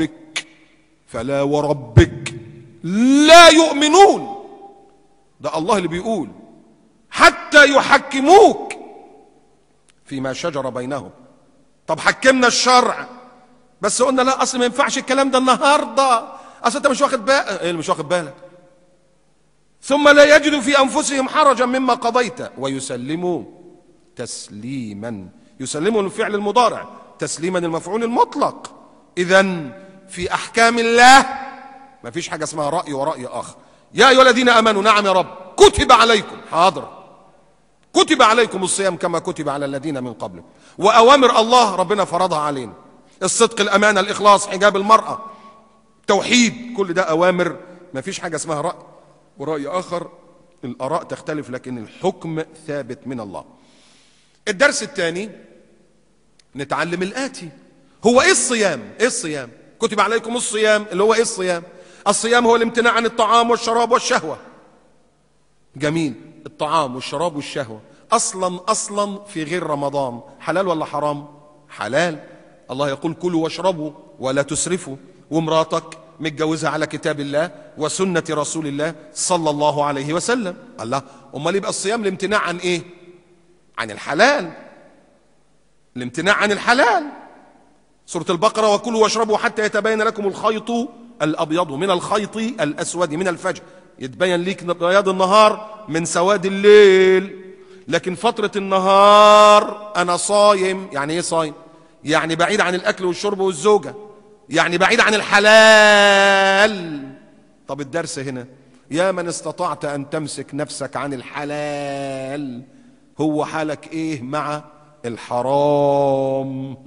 وربك لا يؤمنون. ده الله اللي بيقول: حتى يحكموك فيما شجر بينهم. طب حكمنا الشرع، بس قلنا لا اصل ما ينفعش الكلام ده النهارده، اصل انت مش واخد بالك. ايه اللي مش واخد بالك؟ ثم لا يجدوا في انفسهم حرجا مما قضيت ويسلموا تسليما. يسلموا الفعل المضارع، تسليما المفعول المطلق. اذن في احكام الله ما فيش حاجه اسمها راي ورأي اخر. يا ايها الذين امنوا، نعم يا رب، كتب عليكم، حاضر، كتب عليكم الصيام كما كتب على الذين من قبلكم. واوامر الله ربنا فرضها علينا: الصدق، الامانه، الاخلاص، حجاب المراه، توحيد، كل ده اوامر. ما فيش حاجه اسمها راي ورأي اخر. الاراء تختلف لكن الحكم ثابت من الله. الدرس الثاني نتعلم الآتي: هو ايه الصيام؟ ايه الصيام؟ كتب عليكم الصيام، اللي هو ايه الصيام؟ الصيام هو الامتناع عن الطعام والشراب والشهوة. جميل. الطعام والشراب والشهوة اصلا في غير رمضان حلال ولا حرام؟ حلال. الله يقول: كلوا واشربوا ولا تسرفوا. ومراتك متجوزها على كتاب الله وسنة رسول الله صلى الله عليه وسلم. الله، امال يبقى الصيام الامتناع عن ايه؟ عن الحلال. الامتناع عن الحلال. سورة البقرة: وكلوا واشربوا حتى يتبين لكم الخيط الأبيض من الخيط الأسود من الفجر. يتبين ليك بياض النهار من سواد الليل. لكن فترة النهار أنا صايم. يعني إيه صايم؟ يعني بعيد عن الأكل والشرب والزوجة، يعني بعيد عن الحلال. طب الدرس هنا: يا من استطعت أن تمسك نفسك عن الحلال، هو حالك إيه مع الحرام؟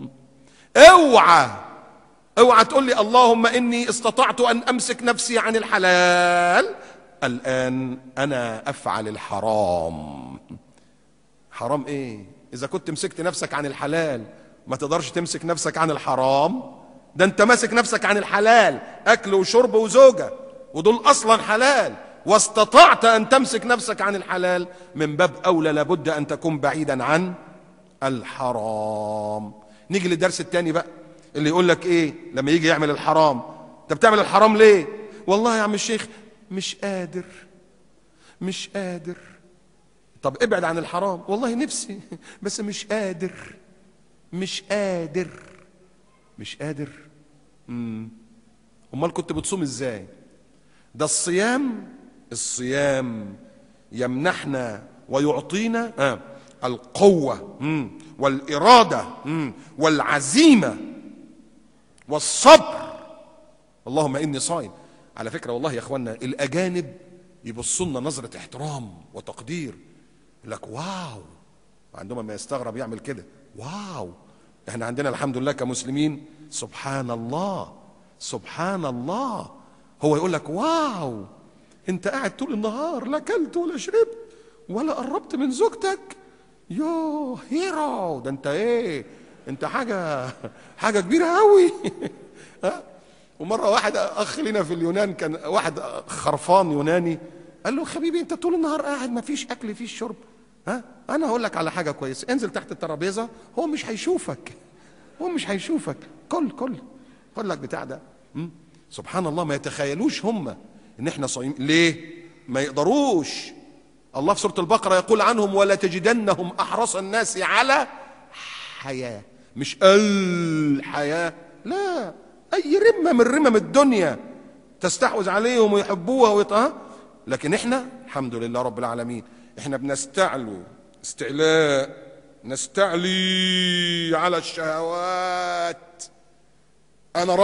اوعى تقول لي اللهم اني استطعت ان امسك نفسي عن الحلال، الان انا افعل الحرام. حرام ايه؟ اذا كنت مسكت نفسك عن الحلال ما تقدرش تمسك نفسك عن الحرام. ده انت ماسك نفسك عن الحلال، اكل وشرب وزوجة، ودول اصلا حلال. واستطعت ان تمسك نفسك عن الحلال، من باب اولى لابد ان تكون بعيدا عن الحرام. نيجي للدرس الثاني بقى، اللي يقول لك ايه لما يجي يعمل الحرام: انت بتعمل الحرام ليه؟ والله يا عم الشيخ مش قادر. طب ابعد عن الحرام. والله نفسي بس مش قادر. امال كنت بتصوم ازاي؟ ده الصيام يمنحنا ويعطينا القوة والإرادة والعزيمة والصبر. اللهم إني صائم. على فكرة والله يا أخوانا، الأجانب يبصوا لنا نظرة احترام وتقدير، يقول لك واو. عندهم ما يستغرب يعمل كده، واو. احنا عندنا الحمد لله كمسلمين سبحان الله. هو يقول لك واو، انت قاعد طول النهار لا اكلت ولا شربت ولا قربت من زوجتك، يو هيرو، ده انت ايه؟ انت حاجه كبيره قوي. ومره واحد اخ لنا في اليونان، كان واحد خرفان يوناني، قال له: حبيبي انت طول النهار قاعد ما فيش اكل فيش شرب، انا هقول لك على حاجه كويسه، انزل تحت الترابيزه، هو مش هيشوفك، كل خد لك بتاع ده. سبحان الله، ما يتخيلوش هم ان احنا صايمين. ليه؟ ما يقدروش. الله في سورة البقرة يقول عنهم: ولا تجدنهم احرص الناس على حياة. مش الحياة، لا، اي رمة من رمم الدنيا تستحوذ عليهم ويحبوها لكن احنا الحمد لله رب العالمين، احنا بنستعلو استعلاء، نستعلي على الشهوات. انا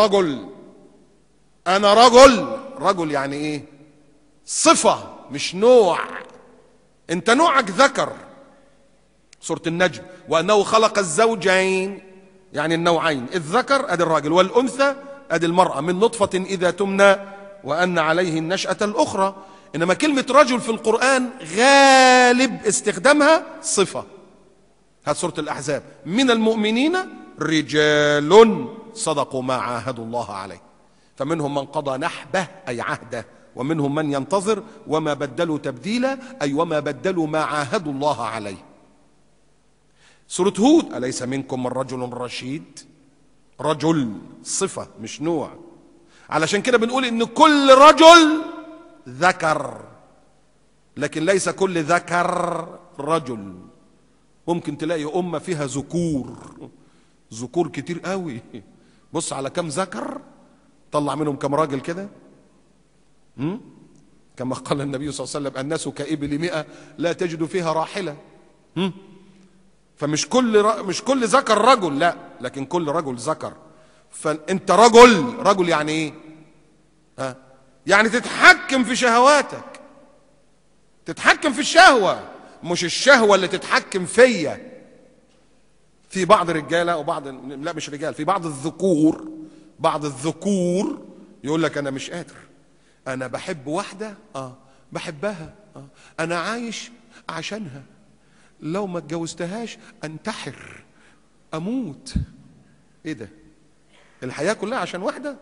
رجل يعني ايه؟ صفة مش نوع. انت نوعك ذكر. سورة النجم: وانه خلق الزوجين، يعني النوعين، الذكر ادي الراجل والانثى ادي المرأة، من نطفة اذا تمنى وان عليه النشأة الاخرى. انما كلمة رجل في القرآن غالب استخدامها صفة. هات سورة الاحزاب: من المؤمنين رجال صدقوا ما عاهدوا الله عليه، فمنهم من قضى نحبه أي عهده، ومنهم من ينتظر وما بدلوا تبديلا أي وما بدلوا ما عاهدوا الله عليه. سورة هود: أليس منكم من رجل رشيد. رجل صفة مش نوع. علشان كده بنقول إن كل رجل ذكر، لكن ليس كل ذكر رجل. ممكن تلاقي أمة فيها ذكور كتير قوي. بص على كم ذكر، طلع منهم كم راجل كده. كما قال النبي صلى الله عليه وسلم: الناس كإبل 100 لا تجد فيها راحلة. فمش كل ذكر رجل، لا، لكن كل رجل ذكر. فانت رجل يعني ايه؟ يعني تتحكم في شهواتك، تتحكم في الشهوة، مش الشهوة اللي تتحكم فيا. في بعض الرجالة وبعض، لا مش رجال، في بعض الذكور يقول لك انا مش قادر، انا بحب واحدة بحبها، انا عايش عشانها، لو ما اتجوزتهاش انتحر اموت. ايه ده؟ الحياة كلها عشان واحدة؟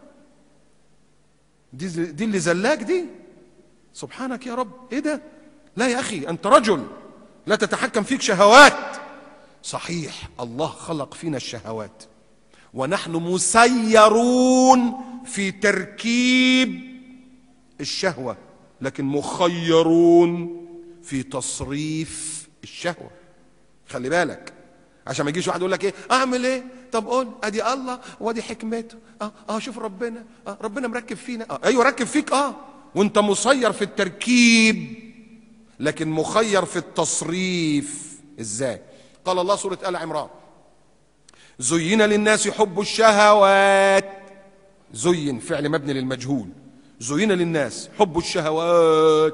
دي اللي زلاك دي؟ سبحانك يا رب، ايه ده؟ لا يا اخي، انت رجل، لا تتحكم فيك شهوات. صحيح الله خلق فينا الشهوات، ونحن مسيرون في تركيب الشهوة، لكن مخيرون في تصريف الشهوة. خلي بالك، عشان ما يجيش واحد يقول لك ايه اعمل ايه؟ طب قول ادي الله وادي حكمته. شوف ربنا، ربنا مركب فينا. ايوه ركب فيك، وانت مسير في التركيب، لكن مخير في التصريف. ازاي؟ قال الله سورة آل عمران: زين للناس حب الشهوات. زين فعل مبني للمجهول، زين للناس حب الشهوات.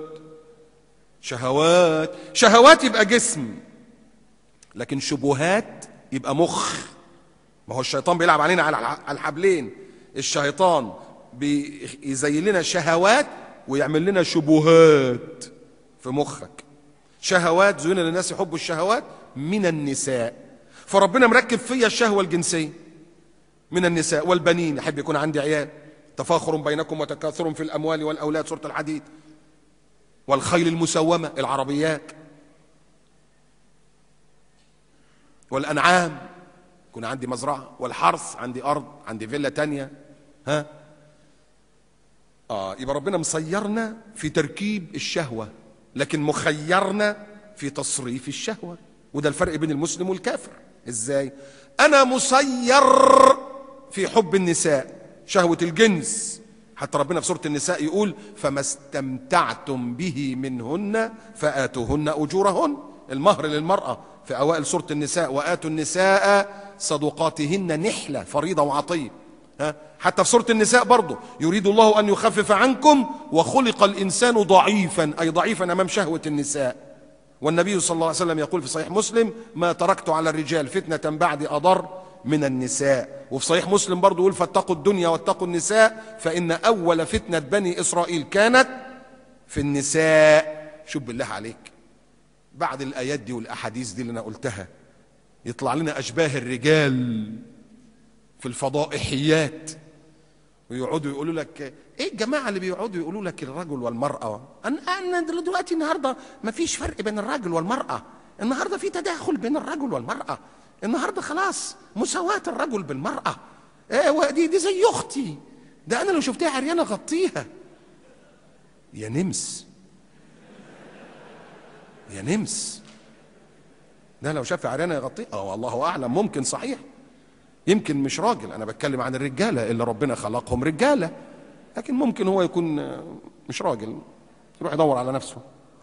شهوات يبقى جسم، لكن شبهات يبقى مخ. ما هو الشيطان بيلعب علينا على الحبلين. الشيطان بيزين لنا شهوات ويعمل لنا شبهات في مخك. شهوات، زين للناس حب الشهوات من النساء، فربنا مركب فيا الشهوة الجنسية من النساء والبنين، يحب يكون عندي عيال، تفاخر بينكم وتكاثر في الأموال والأولاد، سورة الحديد. والخيل المسومة، العربيات، والأنعام، يكون عندي مزرعة، والحرث، عندي أرض، عندي فيلا تانية. يبقى ربنا مسيرنا في تركيب الشهوة، لكن مخيرنا في تصريف الشهوة. وده الفرق بين المسلم والكافر. ازاي؟ انا مسير في حب النساء، شهوة الجنس. حتى ربنا في سورة النساء يقول: فما استمتعتم به منهن فآتوهن أجورهن. المهر للمرأة في أوائل سورة النساء: وآتوا النساء صدقاتهن نحلة، فريضة وعطية. حتى في سورة النساء برضو: يريد الله أن يخفف عنكم وخلق الإنسان ضعيفا، أي ضعيفا أمام شهوة النساء. والنبي صلى الله عليه وسلم يقول في صحيح مسلم: ما تركت على الرجال فتنة بعد أضر من النساء. وفي صحيح مسلم برضو يقول: فاتقوا الدنيا واتقوا النساء فإن أول فتنة بني إسرائيل كانت في النساء. شوف بالله عليك، بعد الآيات دي والأحاديث دي اللي أنا قلتها، يطلع لنا أشباه الرجال في الفضائحيات ويقعدوا يقولوا لك ايه الجماعه اللي بيقعدوا يقولوا لك الرجل والمراه. انا دلوقتي النهارده ما فيش فرق بين الراجل والمراه، النهارده في تداخل بين الرجل والمرأة، النهارده خلاص مساواة الرجل بالمرأة. دي زي اختي، ده انا لو شفتها عريانة غطيها. يا نمس يا نمس، ده لو شاف عريانة يغطيها. والله اعلم، ممكن صحيح، يمكن مش راجل، انا بتكلم عن الرجالة اللي ربنا خلقهم رجالة، لكن ممكن هو يكون مش راجل، يروح يدور على نفسه،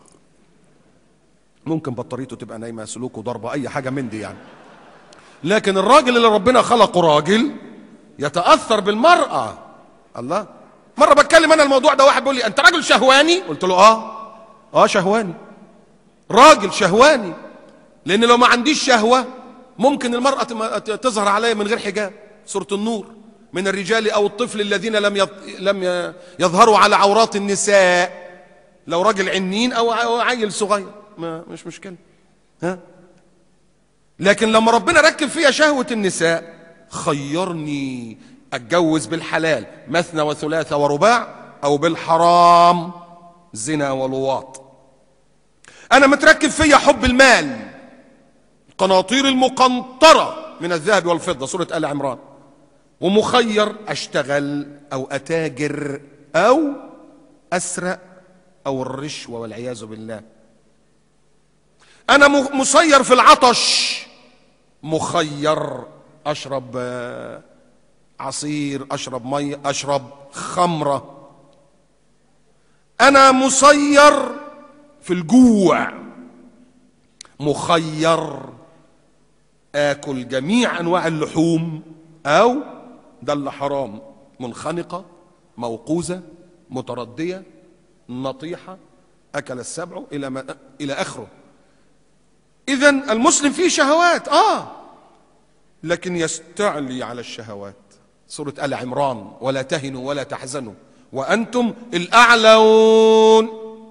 ممكن بطاريته تبقى نايمة، سلوكه ضربة، اي حاجة من دي يعني. لكن الراجل اللي ربنا خلقه راجل يتأثر بالمرأة. الله، مرة بتكلم انا الموضوع ده، واحد بيقول لي انت راجل شهواني؟ قلت له شهواني، راجل شهواني، لان لو ما عنديش شهوة ممكن المرأة تظهر عليا من غير حجاب. سورة النور، من الرجال او الطفل الذين لم يظهروا على عورات النساء. لو راجل عنين او عيل صغير مش مشكلة، لكن لما ربنا ركب فيها شهوة النساء خيرني اتجوز بالحلال مثنى وثلاثة ورباع، او بالحرام زنا ولواط. انا متركب فيها حب المال، القناطير المقنطرة من الذهب والفضة، سورة آل عمران، ومخير اشتغل او اتاجر او اسرق او الرشوة والعياذ بالله. انا مسير في العطش، مخير اشرب عصير، اشرب مية، اشرب خمرة. انا مسير في الجوع، مخير اكل جميع انواع اللحوم، او ده اللي حرام، منخنقة، موقوذة، متردية، نطيحة، اكل السبع الى اخره. اذن المسلم فيه شهوات لكن يستعلي على الشهوات. سورة آل عمران، ولا تهنوا ولا تحزنوا وأنتم الأعلون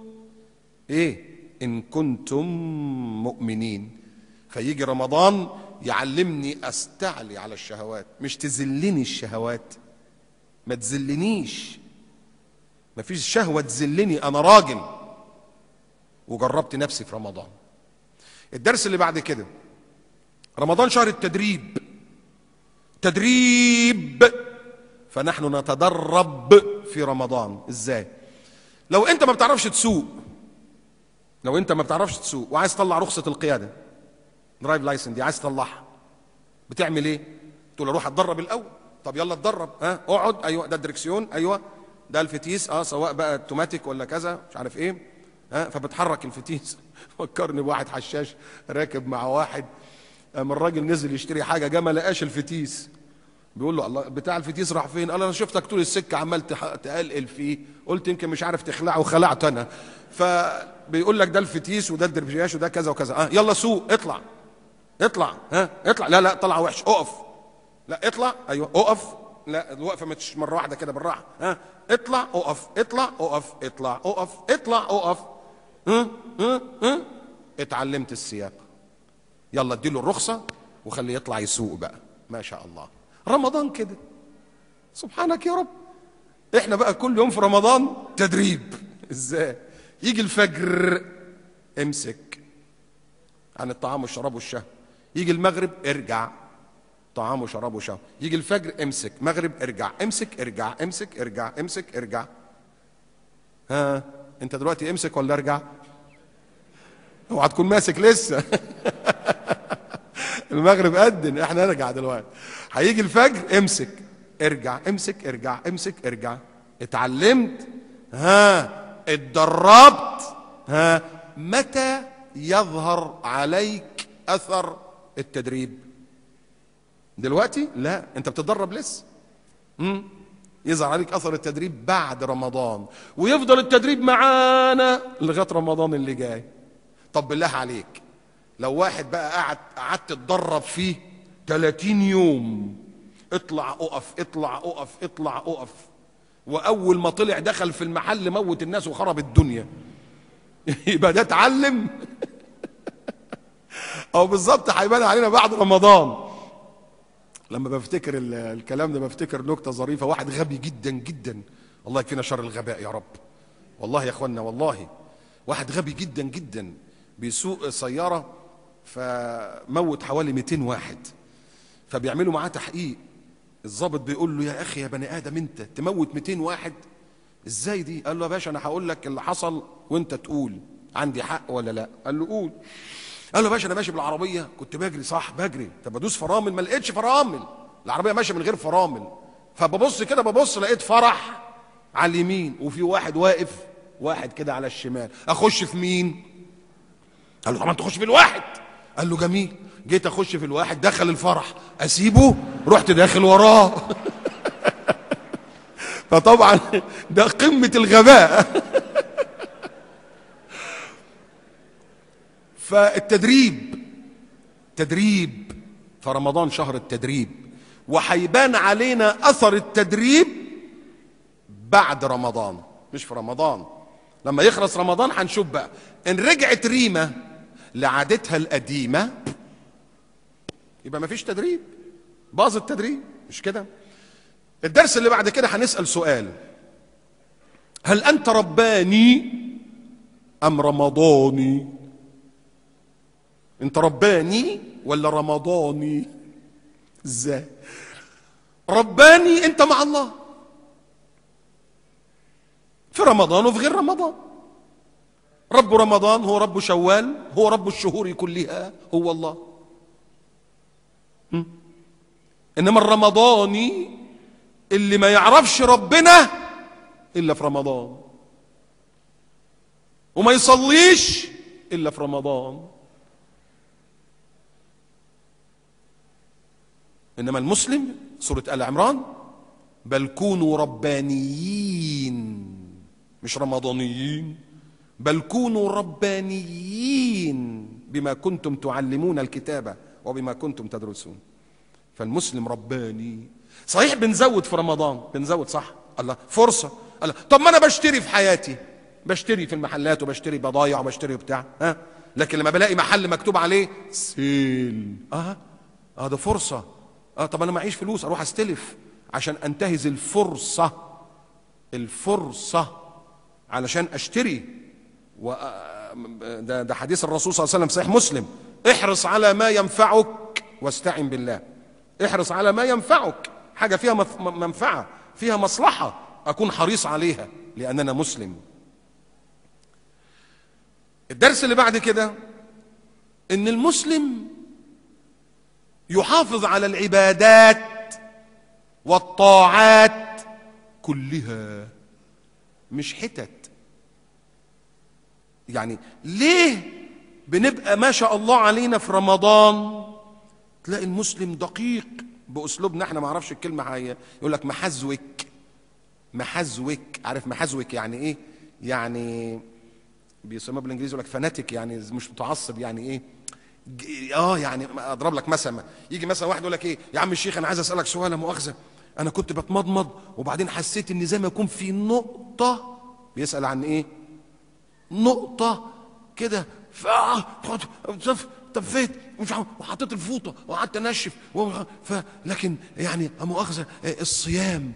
إن كنتم مؤمنين. فيجي رمضان يعلمني أستعلي على الشهوات، مش تذلني الشهوات، ما تذلنيش، ما فيش شهوة تذلني، أنا راجل وجربت نفسي في رمضان. الدرس اللي بعد كده، رمضان شهر التدريب، تدريب، فنحن نتدرب في رمضان. ازاي؟ لو انت ما بتعرفش تسوق، وعايز تطلع رخصة القيادة، درايف لايسن دي، عايز تطلعها، بتعمل ايه؟ تقول اروح اتدرب الاول. طب يلا اتدرب، اقعد، ايوه ده الدركسيون، ايوه ده الفتيس، سواء بقى اوتوماتيك ولا كذا مش عارف ايه، فبتحرك الفتيس. فكرني بواحد حشاش راكب مع واحد، اما الراجل نزل يشتري حاجه، جه ما لقاش الفتيس، بيقول له الله بتاع الفتيس راح فين؟ قال انا شفتك طول السكه عمال تقلقل فيه، قلت يمكن مش عارف تخلعه وخلعته انا. فبيقول لك ده الفتيس وده الدربياش وده كذا وكذا. يلا سوق، اطلع اطلع، لا طلع وحش، اقف، لا اطلع، ايوه اقف، لا الوقفه مش مره واحده كده، بالراحه، اطلع اقف، اطلع اقف، اطلع اقف، اطلع اقف. اتعلمت السياق، يلا اديله الرخصة وخليه يطلع يسوق بقى. ما شاء الله، رمضان كده، سبحانك يا رب. احنا بقى كل يوم في رمضان تدريب. ازاي؟ يجي الفجر امسك عن الطعام والشراب والشهوة، يجي المغرب ارجع طعام وشراب وشهوة، يجي الفجر امسك، مغرب ارجع، امسك ارجع، امسك ارجع، امسك ارجع. انت دلوقتي امسك ولا ارجع؟ اوعى تكون ماسك لسه. المغرب أذن، احنا نرجع دلوقتي. هيجي الفجر امسك ارجع، امسك ارجع، امسك ارجع. اتعلمت، اتدربت. متى يظهر عليك اثر التدريب؟ دلوقتي؟ لا، انت بتدرب لسه. يظهر عليك اثر التدريب بعد رمضان، ويفضل التدريب معانا لغايه رمضان اللي جاي. طب بالله عليك، لو واحد بقى قعدت تتدرب فيه 30 يوم، اطلع اقف، اطلع اقف، اطلع اقف، واول ما طلع دخل في المحل موت الناس وخرب الدنيا، يبقى ده اتعلم. او بالظبط هيبان علينا بعد رمضان. لما بفتكر الكلام ده بفتكر نكته ظريفه. واحد غبي جدا جدا، الله يكفينا شر الغباء يا رب، والله يا اخوانا، والله واحد غبي جدا جدا بيسوق سياره فموت حوالي 200 واحد، فبيعملوا معاه تحقيق. الضابط بيقول له يا اخي يا بني ادم انت تموت 200 واحد ازاي دي؟ قال له يا باشا انا هقول لك اللي حصل وانت تقول عندي حق ولا لا. قال له قول. قال له يا باشا انا ماشي بالعربيه كنت بجري، صح بجري، طب بدوس فرامل ما لقيتش فرامل، العربيه ماشيه من غير فرامل، فببص كده ببص لقيت فرح على اليمين وفي واحد واقف، واحد كده على الشمال، اخش في مين؟ قال له طبعا تخش في الواحد. قال له جميل. جيت اخش في الواحد دخل الفرح، اسيبه؟ رحت داخل وراه. فطبعا ده قمه الغباء. فالتدريب، تدريب فرمضان شهر التدريب، وهيبان علينا اثر التدريب بعد رمضان مش في رمضان. لما يخلص رمضان هنشوف بقى ان رجعت ريمة لعادتها القديمة يبقى مفيش تدريب، باظ التدريب، مش كده؟ الدرس اللي بعد كده هنسأل سؤال: هل انت رباني ام رمضاني؟ انت رباني ولا رمضاني؟ ازاي؟ رباني انت مع الله في رمضان وفي غير رمضان. رب رمضان هو رب شوال، هو رب الشهور كلها، هو الله. انما الرمضاني اللي ما يعرفش ربنا الا في رمضان، وما يصليش الا في رمضان. انما المسلم سورة آل عمران بل كونوا ربانيين، مش رمضانيين، بل كونوا ربانيين بما كنتم تعلمون الكتاب وبما كنتم تدرسون. فالمسلم رباني. صحيح بنزود في رمضان، بنزود صح، الله فرصة، الله طب ما انا بشتري في حياتي، بشتري في المحلات وبشتري بضايع وبشتري بتاع، لكن لما بلاقي محل مكتوب عليه سيل ده فرصة، طب انا معيش فلوس اروح استلف عشان انتهز الفرصة علشان اشتري. ده حديث الرسول صلى الله عليه وسلم صحيح مسلم: احرص على ما ينفعك واستعن بالله. احرص على ما ينفعك، حاجة فيها منفعة فيها مصلحة اكون حريص عليها لاننا مسلم. الدرس اللي بعد كده ان المسلم يحافظ على العبادات والطاعات كلها، مش حتت. يعني ليه بنبقى ما شاء الله علينا في رمضان تلاقي المسلم دقيق باسلوبنا احنا، ما اعرفش الكلمه يقول لك محزوك. عارف محزوك يعني ايه؟ يعني بيسموه بالانجليزي يقول لك فاناتيك، يعني مش متعصب. يعني ايه؟ يعني اضرب لك مثلا، يجي مثلا واحد يقول لك ايه يا عم الشيخ انا عايز اسالك سؤال، لا مؤاخذه انا كنت بتمضمض وبعدين حسيت ان زي ما يكون في نقطه. بيسال عن ايه؟ نقطه كده، طفيت وحطيت الفوطه وقعدت انشف لكن يعني مؤاخذه الصيام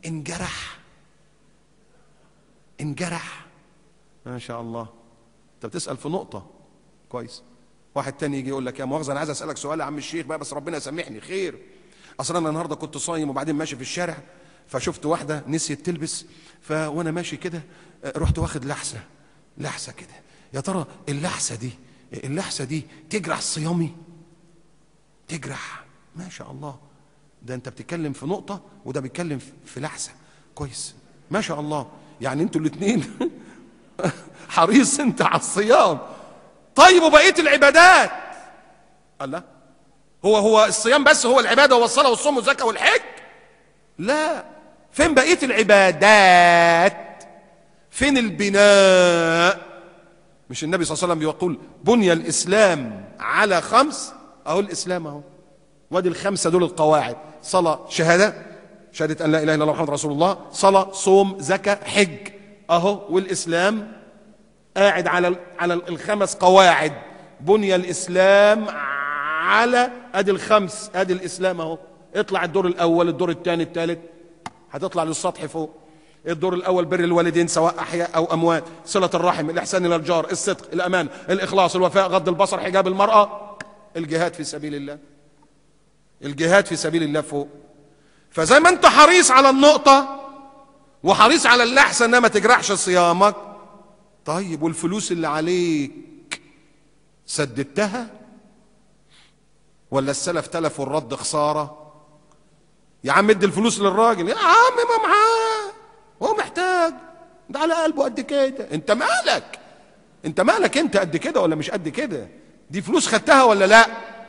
انجرح. ما شاء الله انت بتسال في نقطه، كويس. واحد تاني يجي يقول لك يا مؤاخذه انا عايز اسالك سؤال يا عم الشيخ بقى، بس ربنا يسامحني، خير. اصل انا النهارده كنت صايم وبعدين ماشي في الشارع فشفت واحده نسيت تلبس، وانا ماشي كده رحت واخد لحسه كده. يا ترى اللحسه دي تجرح صيامي؟ تجرح؟ ما شاء الله، ده انت بتتكلم في نقطه وده بيتكلم في لحسه، كويس ما شاء الله. يعني انتوا الاثنين حريص انت على الصيام. طيب وبقيه العبادات؟ الله، هو الصيام بس هو العباده والصلاه والصوم والزكاه والحج؟ لا، فين بقيه العبادات؟ فين البناء؟ مش النبي صلى الله عليه وسلم بيقول بني الاسلام على 5؟ اهو الاسلام اهو، وادي ال5 دول القواعد: صلاه، شهاده ان لا اله الا الله محمد رسول الله، صلاه، صوم، زكاه، حج، اهو. والاسلام قاعد على ال5 قواعد. بني الاسلام على ادي ال5، ادي الاسلام اهو. اطلع الدور الاول، الدور الثاني، الثالث، هتطلع للسطح فوق. الدور الاول بر الوالدين سواء احياء او اموات، صله الرحم، الاحسان الى الجار، الصدق، الامانه، الاخلاص، الوفاء، غض البصر، حجاب المراه. الجهاد في سبيل الله، الجهاد في سبيل الله فوق. فزي ما انت حريص على النقطة وحريص على اللي احسن انها ما تجرحش صيامك، طيب والفلوس اللي عليك سددتها ولا السلف تلف والرد خسارة؟ يا عم ادي الفلوس للراجل، يا عم ما معاه هو محتاج، ده على قلبه قد كده، انت مالك؟ انت مالك انت قد كده ولا مش قد كده؟ دي فلوس خدتها ولا لا؟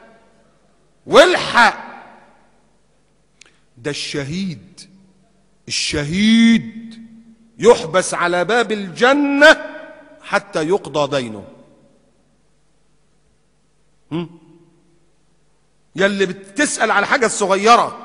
والحق ده الشهيد يحبس على باب الجنة حتى يقضى دينه. يلي بتسأل على حاجة الصغيرة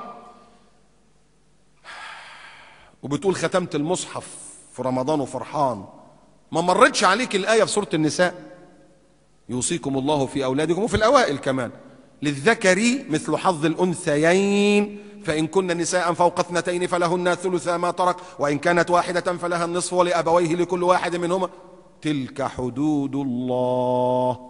وبتقول ختمت المصحف في رمضان وفرحان، ما مرتش عليك الآية في سورة النساء يوصيكم الله في أولادكم، وفي الأوائل كمان للذكر مثل حظ الأنثيين فإن كن نساء فوق 2 فلهن ثلث ما ترك وإن كانت واحدة فلها النصف ولأبويه لكل واحد منهما تلك حدود الله.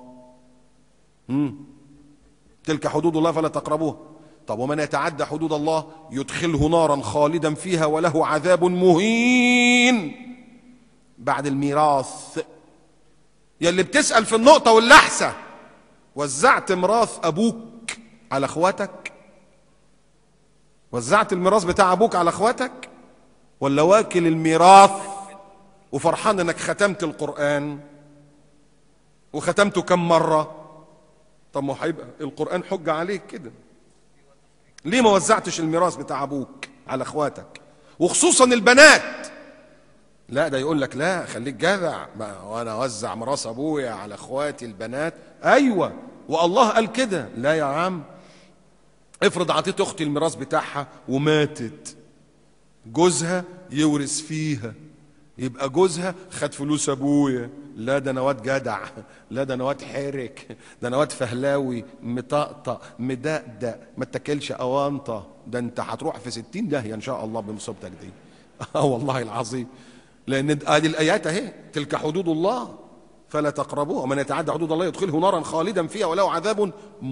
تلك حدود الله فلا تقربوها. طب ومن يتعدى حدود الله يدخله نارا خالدا فيها وله عذاب مهين. بعد الميراث يلي بتسأل في النقطة واللحسة، وزعت ميراث أبوك على أخواتك؟ وزعت الميراث بتاع أبوك على أخواتك ولا واكل الميراث وفرحان انك ختمت القرآن وختمته كم مرة؟ طب ما هيبقى القرآن حجة عليك كده. ليه ما وزعتش الميراث بتاع أبوك على أخواتك وخصوصا البنات؟ لا ده يقول لك لا خليك جدع، وانا اوزع ميراث ابويا على اخواتي البنات. ايوه والله قال كده. لا يا عم، افرض عطيت اختي الميراث بتاعها وماتت، جوزها يورث فيها، يبقى جوزها خد فلوس ابويا. لا ده انا واد جدع، لا ده انا واد حرك، ده انا واد فهلاوي مطقطق مدقدق ما اتكلش اوانطه. ده انت هتروح في 60 داهيه ان شاء الله بمصيبتك دي. والله العظيم، لان ادي الايات اهي، تلك حدود الله فلا تقربوها ومن يتعدى حدود الله يدخله نارا خالدا فيها وله عذاب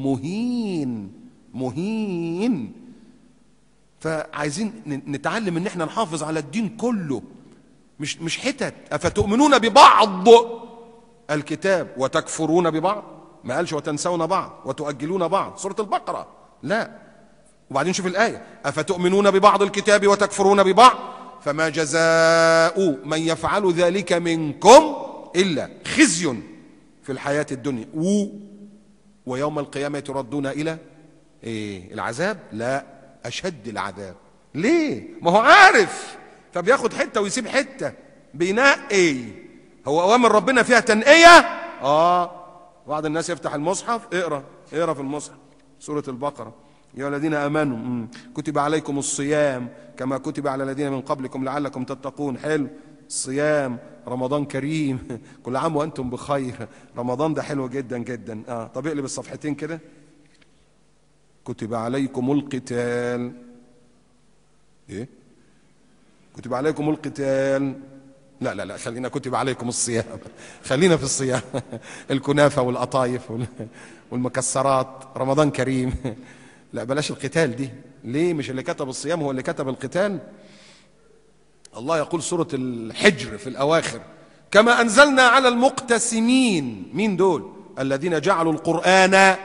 مهين. فعايزين نتعلم ان احنا نحافظ على الدين كله، مش حتت. افتؤمنون ببعض الكتاب وتكفرون ببعض؟ ما قالش وتنسون بعض وتؤجلون بعض، سورة البقرة لا. وبعدين شوف الآية، افتؤمنون ببعض الكتاب وتكفرون ببعض فما جزاء من يفعل ذلك منكم إلا خزي في الحياة الدنيا ويوم القيامة يردون إلى العذاب، لا أشد العذاب. ليه؟ ما هو عارف، فبياخد حتة ويسيب حتة، بينقي. هو أوامر ربنا فيها تنقية. بعض الناس يفتح المصحف، اقرأ في المصحف سورة البقرة، يا الذين آمنوا كتب عليكم الصيام كما كتب على الذين من قبلكم لعلكم تتقون. حلو الصيام، رمضان كريم، كل عام وأنتم بخير. رمضان ده حلو جدا جدا. طب اقلب الصفحتين كده، كتب عليكم القتال. ايه كتب عليكم القتال؟ لا خلينا كتب عليكم الصيام. خلينا في الصيام. الكنافة والقطايف والمكسرات، رمضان كريم. لا بلاش القتال دي. ليه؟ مش اللي كتب الصيام هو اللي كتب القتال. الله يقول سورة الحجر في الأواخر كما أنزلنا على المقتسمين. مين دول؟ الذين جعلوا القرآن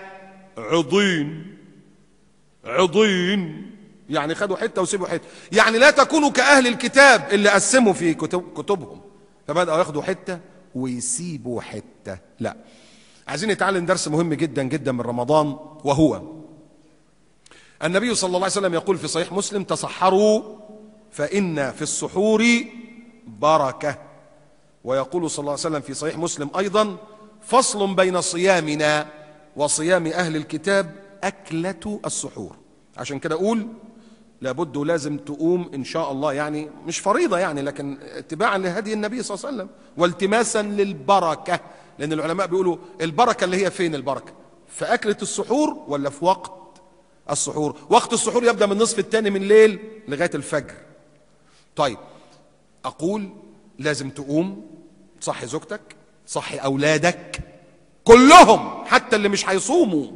عضين، يعني خدوا حتة وسيبوا حتة. يعني لا تكونوا كأهل الكتاب اللي قسموا في كتبهم فبدأوا ياخدوا حتة ويسيبوا حتة. لا، عايزين نتعلم درس مهم جدا جدا من رمضان، وهو النبي صلى الله عليه وسلم يقول في صحيح مسلم تسحروا فإن في السحور بركة. ويقول صلى الله عليه وسلم في صحيح مسلم أيضا فصل بين صيامنا وصيام أهل الكتاب أكلة السحور. عشان كده أقول لابد ولازم تقوم إن شاء الله، يعني مش فريضة يعني، لكن اتباعا لهدي النبي صلى الله عليه وسلم والتماسا للبركة. لأن العلماء بيقولوا البركة اللي هي فين البركة؟ في أكلة السحور ولا في وقت السحور؟ وقت السحور يبدأ من النصف الثاني من الليل لغاية الفجر. طيب أقول لازم تقوم تصحي زوجتك، تصحي أولادك كلهم، حتى اللي مش هيصوموا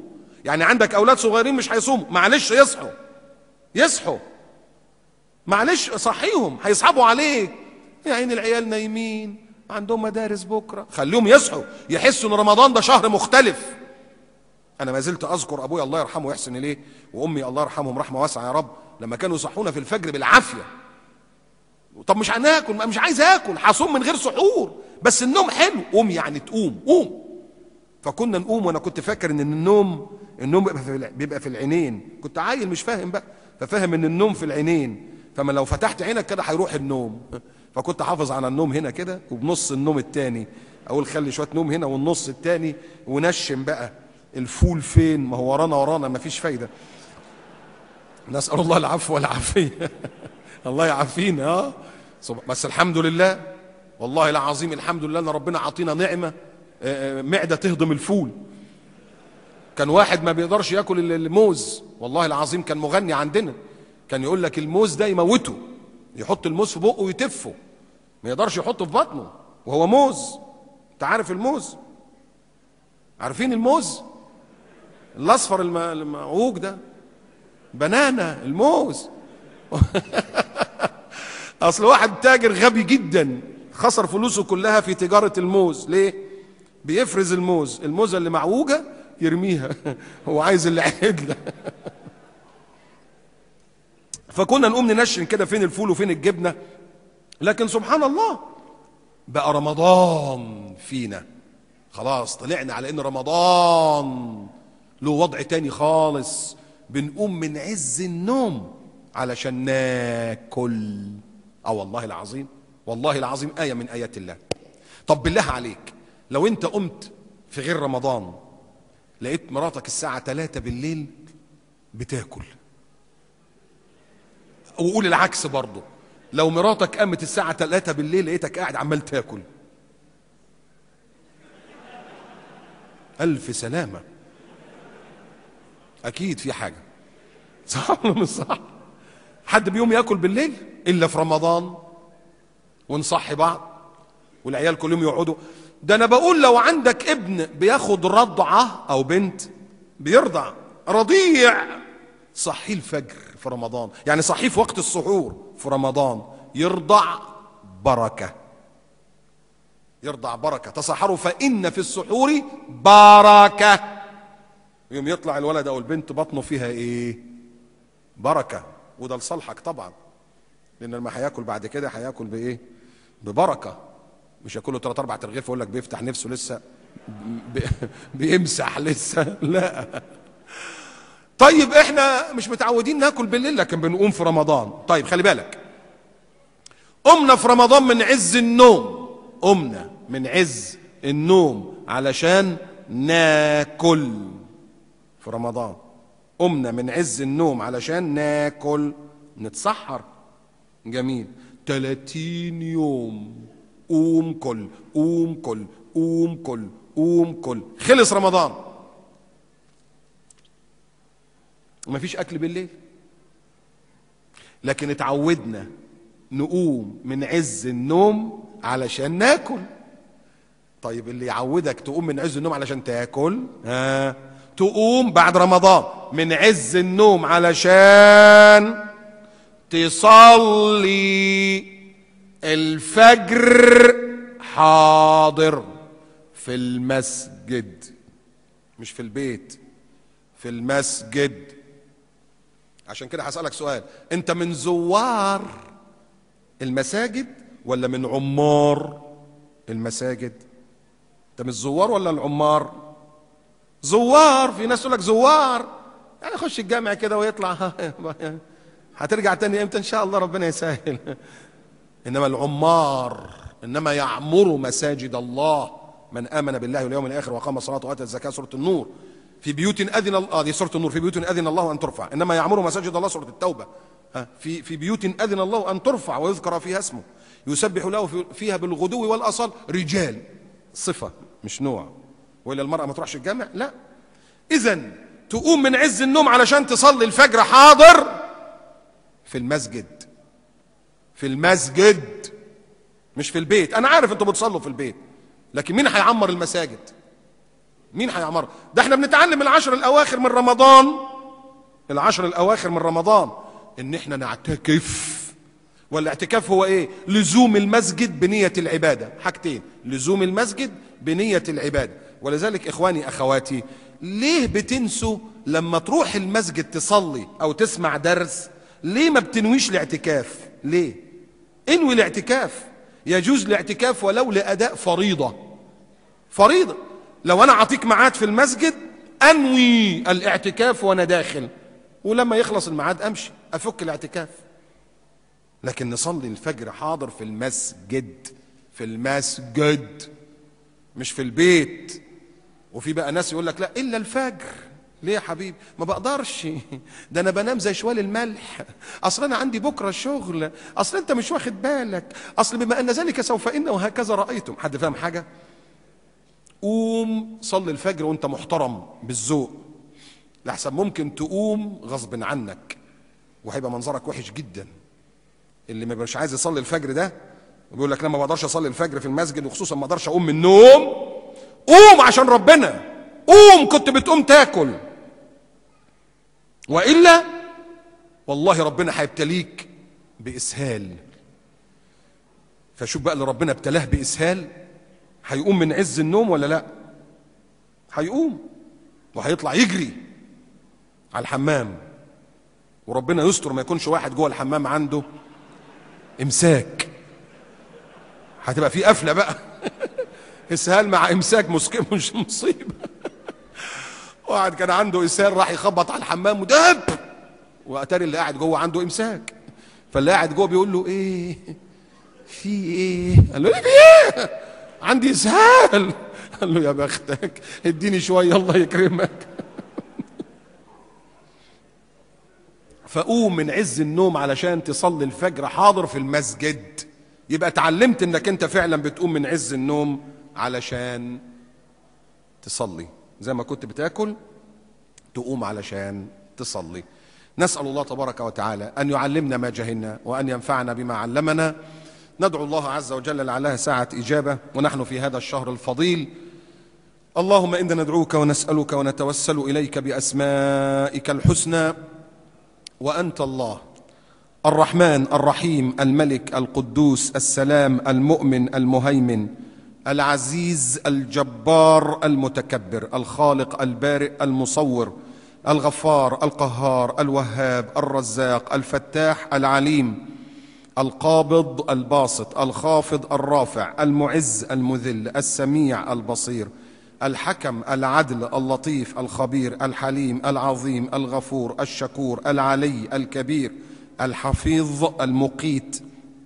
يعني عندك اولاد صغيرين مش هيصوموا، معلش يصحوا معلش صحيهم، هيصعبوا عليك. يا عين العيال نايمين عندهم مدارس بكره، خليهم يصحوا يحسوا ان رمضان ده شهر مختلف. انا ما زلت اذكر ابويا الله يرحمه ويحسن اليه وامي الله يرحمهم رحمه واسعه يا رب، لما كانوا يصحونا في الفجر بالعافيه. طب مش هناكل، مش عايز اكل، هصوم من غير سحور، بس النوم حلو. قوم يعني قوم. فكنا نقوم، وانا كنت فاكر ان النوم بيبقى في العينين. كنت عيل مش فاهم بقى، ففاهم ان النوم في العينين، فما لو فتحت عينك كده هيروح النوم. فكنت حافظ على النوم هنا كده، وبنص النوم التاني اقول خلي شويه نوم هنا، والنص التاني ونشم بقى الفول فين، ما هو ورانا ما فيش فايده. نسال الله العفو والعافيه. الله يعافينا. بس الحمد لله، والله العظيم الحمد لله ان ربنا عطينا نعمه، معده تهضم الفول. كان واحد ما بيقدرش ياكل الموز، والله العظيم كان مغني عندنا، كان يقول لك الموز ده يموته، يحط الموز في بقه ويتفه، ما يقدرش يحطه في بطنه وهو موز. انت عارف الموز؟ عارفين الموز الاصفر المعوج ده؟ بنانا الموز. اصل واحد تاجر غبي جدا خسر فلوسه كلها في تجارة الموز. ليه؟ بيفرز الموزة اللي معوجة يرميها. هو عايز اللي عدلة. فكنا نقوم ننشن كده فين الفول وفين الجبنة. لكن سبحان الله بقى رمضان فينا، خلاص طلعنا على ان رمضان له وضع تاني خالص. بنقوم من عز النوم علشان ناكل. والله العظيم، والله العظيم آية من آيات الله. طب بالله عليك، لو انت قمت في غير رمضان لقيت مراتك الساعة 3 بالليل بتاكل، وقول العكس برضه، لو مراتك قامت الساعة 3 بالليل لقيتك قاعد عمال تاكل، ألف سلامة، أكيد في حاجة. صح ولا مش صح؟ حد بيوم ياكل بالليل إلا في رمضان ونصحي بعض والعيال كلهم يقعدوا. ده أنا بقول لو عندك ابن بياخد رضعة أو بنت بيرضع رضيع، صحيه الفجر في رمضان، يعني صحيه في وقت السحور في رمضان، يرضع بركة، يرضع بركة. تصحروا فإن في السحور بركة. يوم يطلع الولد أو البنت بطنه فيها إيه؟ بركة. وده لصالحك طبعا، لأن لما هياكل بعد كده هياكل بإيه؟ ببركة. مش ياكله 3-4 ترغيف ويقول لك بيفتح نفسه لسه بيمسح لسه، لا. طيب احنا مش متعودين ناكل بالليل لكن بنقوم في رمضان. طيب خلي بالك، قمنا في رمضان من عز النوم، قمنا من عز النوم علشان ناكل في رمضان، قمنا من عز النوم علشان ناكل نتسحر. جميل. 30 يوم قوم كل قوم كل قوم كل قوم كل، خلص رمضان ومفيش اكل بالليل. لكن اتعودنا نقوم من عز النوم علشان ناكل. طيب اللي يعودك تقوم من عز النوم علشان تاكل، تقوم بعد رمضان من عز النوم علشان تصلي الفجر حاضر في المسجد، مش في البيت، في المسجد. عشان كده هسألك سؤال، انت من زوار المساجد ولا من عمار المساجد؟ انت من الزوار ولا العمار؟ زوار. في ناس تقول لك زوار يعني خش الجامع كده ويطلع، هترجع تاني امتى؟ ان شاء الله ربنا يسهل. انما العمار، انما يعمر مساجد الله من امن بالله واليوم الاخر وقام الصلاه واتى الزكاه. سوره النور. في بيوت اذن الله، دي سوره النور. في بيوت اذن الله ان ترفع، انما يعمر مساجد الله. سوره التوبه. في بيوت اذن الله ان ترفع ويذكر فيها اسمه يسبح له فيها بالغدو والاصال رجال، صفه مش نوع. ولا المراه ما تروحش الجامع؟ لا. اذا تقوم من عز النوم علشان تصلي الفجر حاضر في المسجد، في المسجد مش في البيت. انا عارف انتوا بتصلوا في البيت، لكن مين هيعمر المساجد؟ مين هيعمرها؟ ده احنا بنتعلم العشر الاواخر من رمضان، العشر الاواخر من رمضان ان احنا نعتكف. والاعتكاف هو ايه؟ لزوم المسجد بنية العبادة. حاجتين، لزوم المسجد بنية العبادة. ولذلك اخواني اخواتي، ليه بتنسوا لما تروح المسجد تصلي او تسمع درس ليه ما بتنويش الاعتكاف؟ ليه؟ انوي الاعتكاف. يجوز الاعتكاف ولو لأداء فريضة. فريضة لو انا اعطيك ميعاد في المسجد انوي الاعتكاف وانا داخل، ولما يخلص الميعاد امشي افك الاعتكاف. لكن نصلي الفجر حاضر في المسجد، في المسجد مش في البيت. وفي بقى ناس يقول لك لا الا الفجر. ليه يا حبيبي؟ ما بقدرش، ده انا بنام زي شوال الملح، اصل انا عندي بكره شغل، اصل انت مش واخد بالك، اصل بما ان ذلك سوف ان وهكذا رايتم. حد فاهم حاجه؟ قوم صلي الفجر وانت محترم بالذوق، لحسن ممكن تقوم غصب عنك وهيبقى منظرك وحش جدا. اللي ما بيبقاش عايز يصلي الفجر ده وبيقول لك لا ما بقدرش اصلي الفجر في المسجد، وخصوصا ما اقدرش اقوم من النوم. قوم عشان ربنا، قوم. كنت بتقوم تاكل، والا والله ربنا هيبتليك باسهال. فشوف بقى اللي ربنا ابتلاه باسهال هيقوم من عز النوم ولا لا؟ هيقوم وهيطلع يجري على الحمام، وربنا يستر ما يكونش واحد جوه الحمام عنده امساك، هتبقى في قفله بقى. اسهال مع امساك مش مصيبه. واحد كان عنده اسهال راح يخبط على الحمام ودب، واتاري اللي قاعد جوه عنده امساك. فاللي قاعد جوه بيقول له ايه في ايه؟ قال له ايه في ايه؟ عندي اسهال. قال له يا بختك اديني شويه الله يكرمك. فقوم من عز النوم علشان تصلي الفجر حاضر في المسجد، يبقى اتعلمت انك انت فعلا بتقوم من عز النوم علشان تصلي، زي ما كنت بتاكل تقوم علشان تصلي. نسأل الله تبارك وتعالى أن يعلمنا ما جهلنا وأن ينفعنا بما علمنا. ندعو الله عز وجل لعلها ساعة إجابة ونحن في هذا الشهر الفضيل. اللهم إنا ندعوك ونسألك ونتوسل إليك بأسمائك الحسنى، وأنت الله الرحمن الرحيم الملك القدوس السلام المؤمن المهيمن العزيز الجبار المتكبر الخالق البارئ المصور الغفار القهار الوهاب الرزاق الفتاح العليم القابض الباسط الخافض الرافع المعز المذل السميع البصير الحكم العدل اللطيف الخبير الحليم العظيم الغفور الشكور العلي الكبير الحفيظ المقيت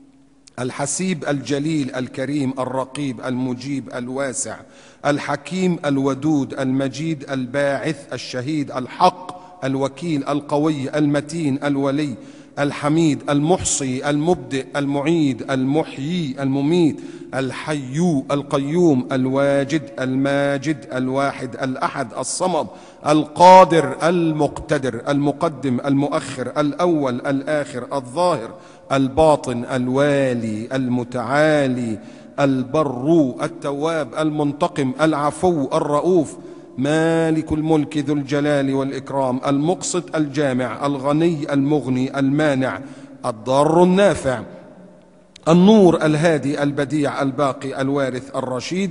الحسيب الجليل الكريم الرقيب المجيب الواسع الحكيم الودود المجيد الباعث الشهيد الحق الوكيل القوي المتين الولي الحميد المحصي المبدئ المعيد المحيي المميت الحي القيوم الواجد الماجد الواحد الأحد الصمد القادر المقتدر المقدم المؤخر الأول الآخر الظاهر الباطن الوالي المتعالي البر التواب المنتقم العفو الرؤوف مالك الملك ذو الجلال والإكرام المقسط الجامع الغني المغني المانع الضار النافع النور الهادي البديع الباقي الوارث الرشيد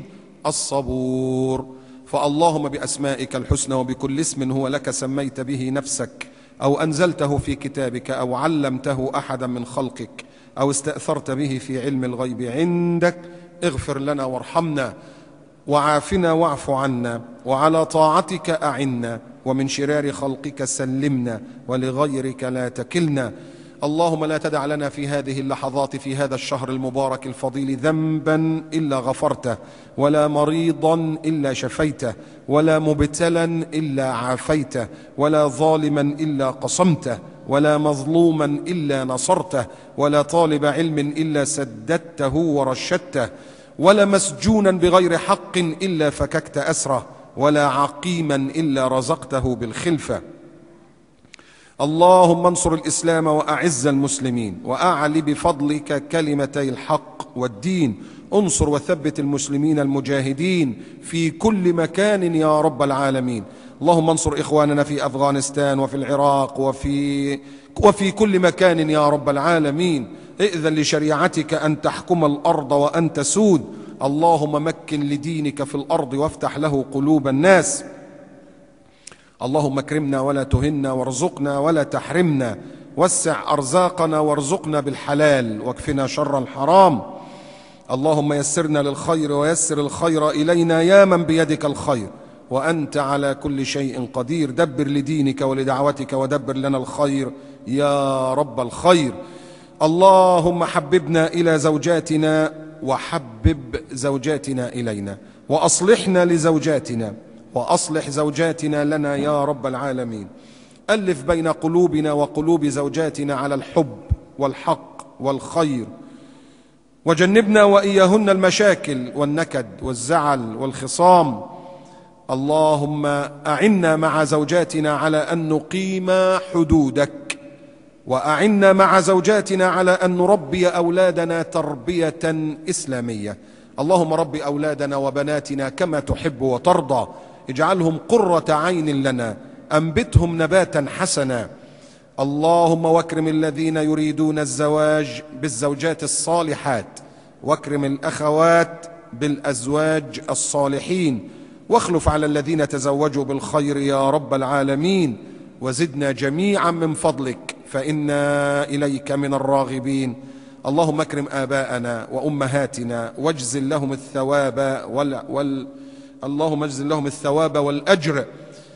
الصبور. فاللهم بأسمائك الحسنى وبكل اسم هو لك سميت به نفسك أو أنزلته في كتابك أو علمته أحدا من خلقك أو استأثرت به في علم الغيب عندك، اغفر لنا وارحمنا وعافنا واعف عنا وعلى طاعتك أعنا ومن شرار خلقك سلمنا ولغيرك لا تكلنا. اللهم لا تدع لنا في هذه اللحظات في هذا الشهر المبارك الفضيل ذنبا إلا غفرته ولا مريضا إلا شفيته ولا مبتلا إلا عافيته ولا ظالما إلا قصمته ولا مظلوما إلا نصرته ولا طالب علم إلا سددته ورشدته ولا مسجونا بغير حق إلا فككت أسره ولا عقيما إلا رزقته بالخلفة اللهم انصر الإسلام وأعز المسلمين وأعل بفضلك كلمتي الحق والدين. انصر وثبت المسلمين المجاهدين في كل مكان يا رب العالمين. اللهم انصر إخواننا في أفغانستان وفي العراق وفي كل مكان يا رب العالمين. ائذن لشريعتك أن تحكم الأرض وأن تسود. اللهم مكن لدينك في الأرض وافتح له قلوب الناس. اللهم اكرمنا ولا تهنا، وارزقنا ولا تحرمنا، وسع أرزاقنا وارزقنا بالحلال، واكفنا شر الحرام. اللهم يسرنا للخير ويسر الخير إلينا يا من بيدك الخير، وأنت على كل شيء قدير. دبر لدينك ولدعوتك ودبر لنا الخير يا رب الخير. اللهم حببنا إلى زوجاتنا وحبب زوجاتنا إلينا، وأصلحنا لزوجاتنا وأصلح زوجاتنا لنا يا رب العالمين. ألف بين قلوبنا وقلوب زوجاتنا على الحب والحق والخير، وجنبنا وإياهن المشاكل والنكد والزعل والخصام. اللهم أعنا مع زوجاتنا على أن نقيم حدودك، وأعنا مع زوجاتنا على أن نربي أولادنا تربية إسلامية. اللهم رب أولادنا وبناتنا كما تحب وترضى، اجعلهم قرة عين لنا، أنبتهم نباتا حسنا. اللهم واكرم الذين يريدون الزواج بالزوجات الصالحات، واكرم الأخوات بالأزواج الصالحين، واخلف على الذين تزوجوا بالخير يا رب العالمين. وزدنا جميعا من فضلك فإنا إليك من الراغبين. اللهم اكرم آباءنا وأمهاتنا واجزل لهم الثواب اللهم اجزل لهم الثواب والأجر،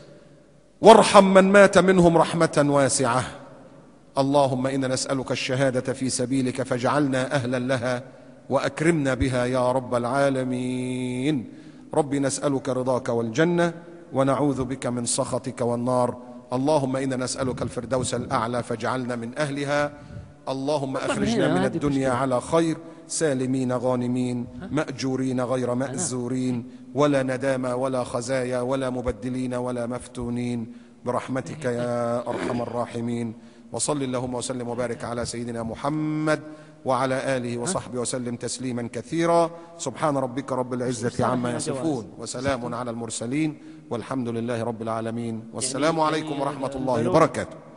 وارحم من مات منهم رحمة واسعة. اللهم إنا نسألك الشهادة في سبيلك فاجعلنا أهلا لها وأكرمنا بها يا رب العالمين. ربي نسألك رضاك والجنة، ونعوذ بك من سخطك والنار. اللهم إنا نسألك الفردوس الأعلى فاجعلنا من أهلها. اللهم أخرجنا من الدنيا على خير، سالمين غانمين مأجورين غير مأزورين، ولا ندامة ولا خزايا ولا مبدلين ولا مفتونين، برحمتك يا أرحم الراحمين. وصل اللهم وسلم وبارك على سيدنا محمد وعلى آله وصحبه وسلم تسليما كثيرا. سبحان ربك رب العزة عما يصفون، وسلام على المرسلين، والحمد لله رب العالمين. والسلام عليكم ورحمة الله وبركاته.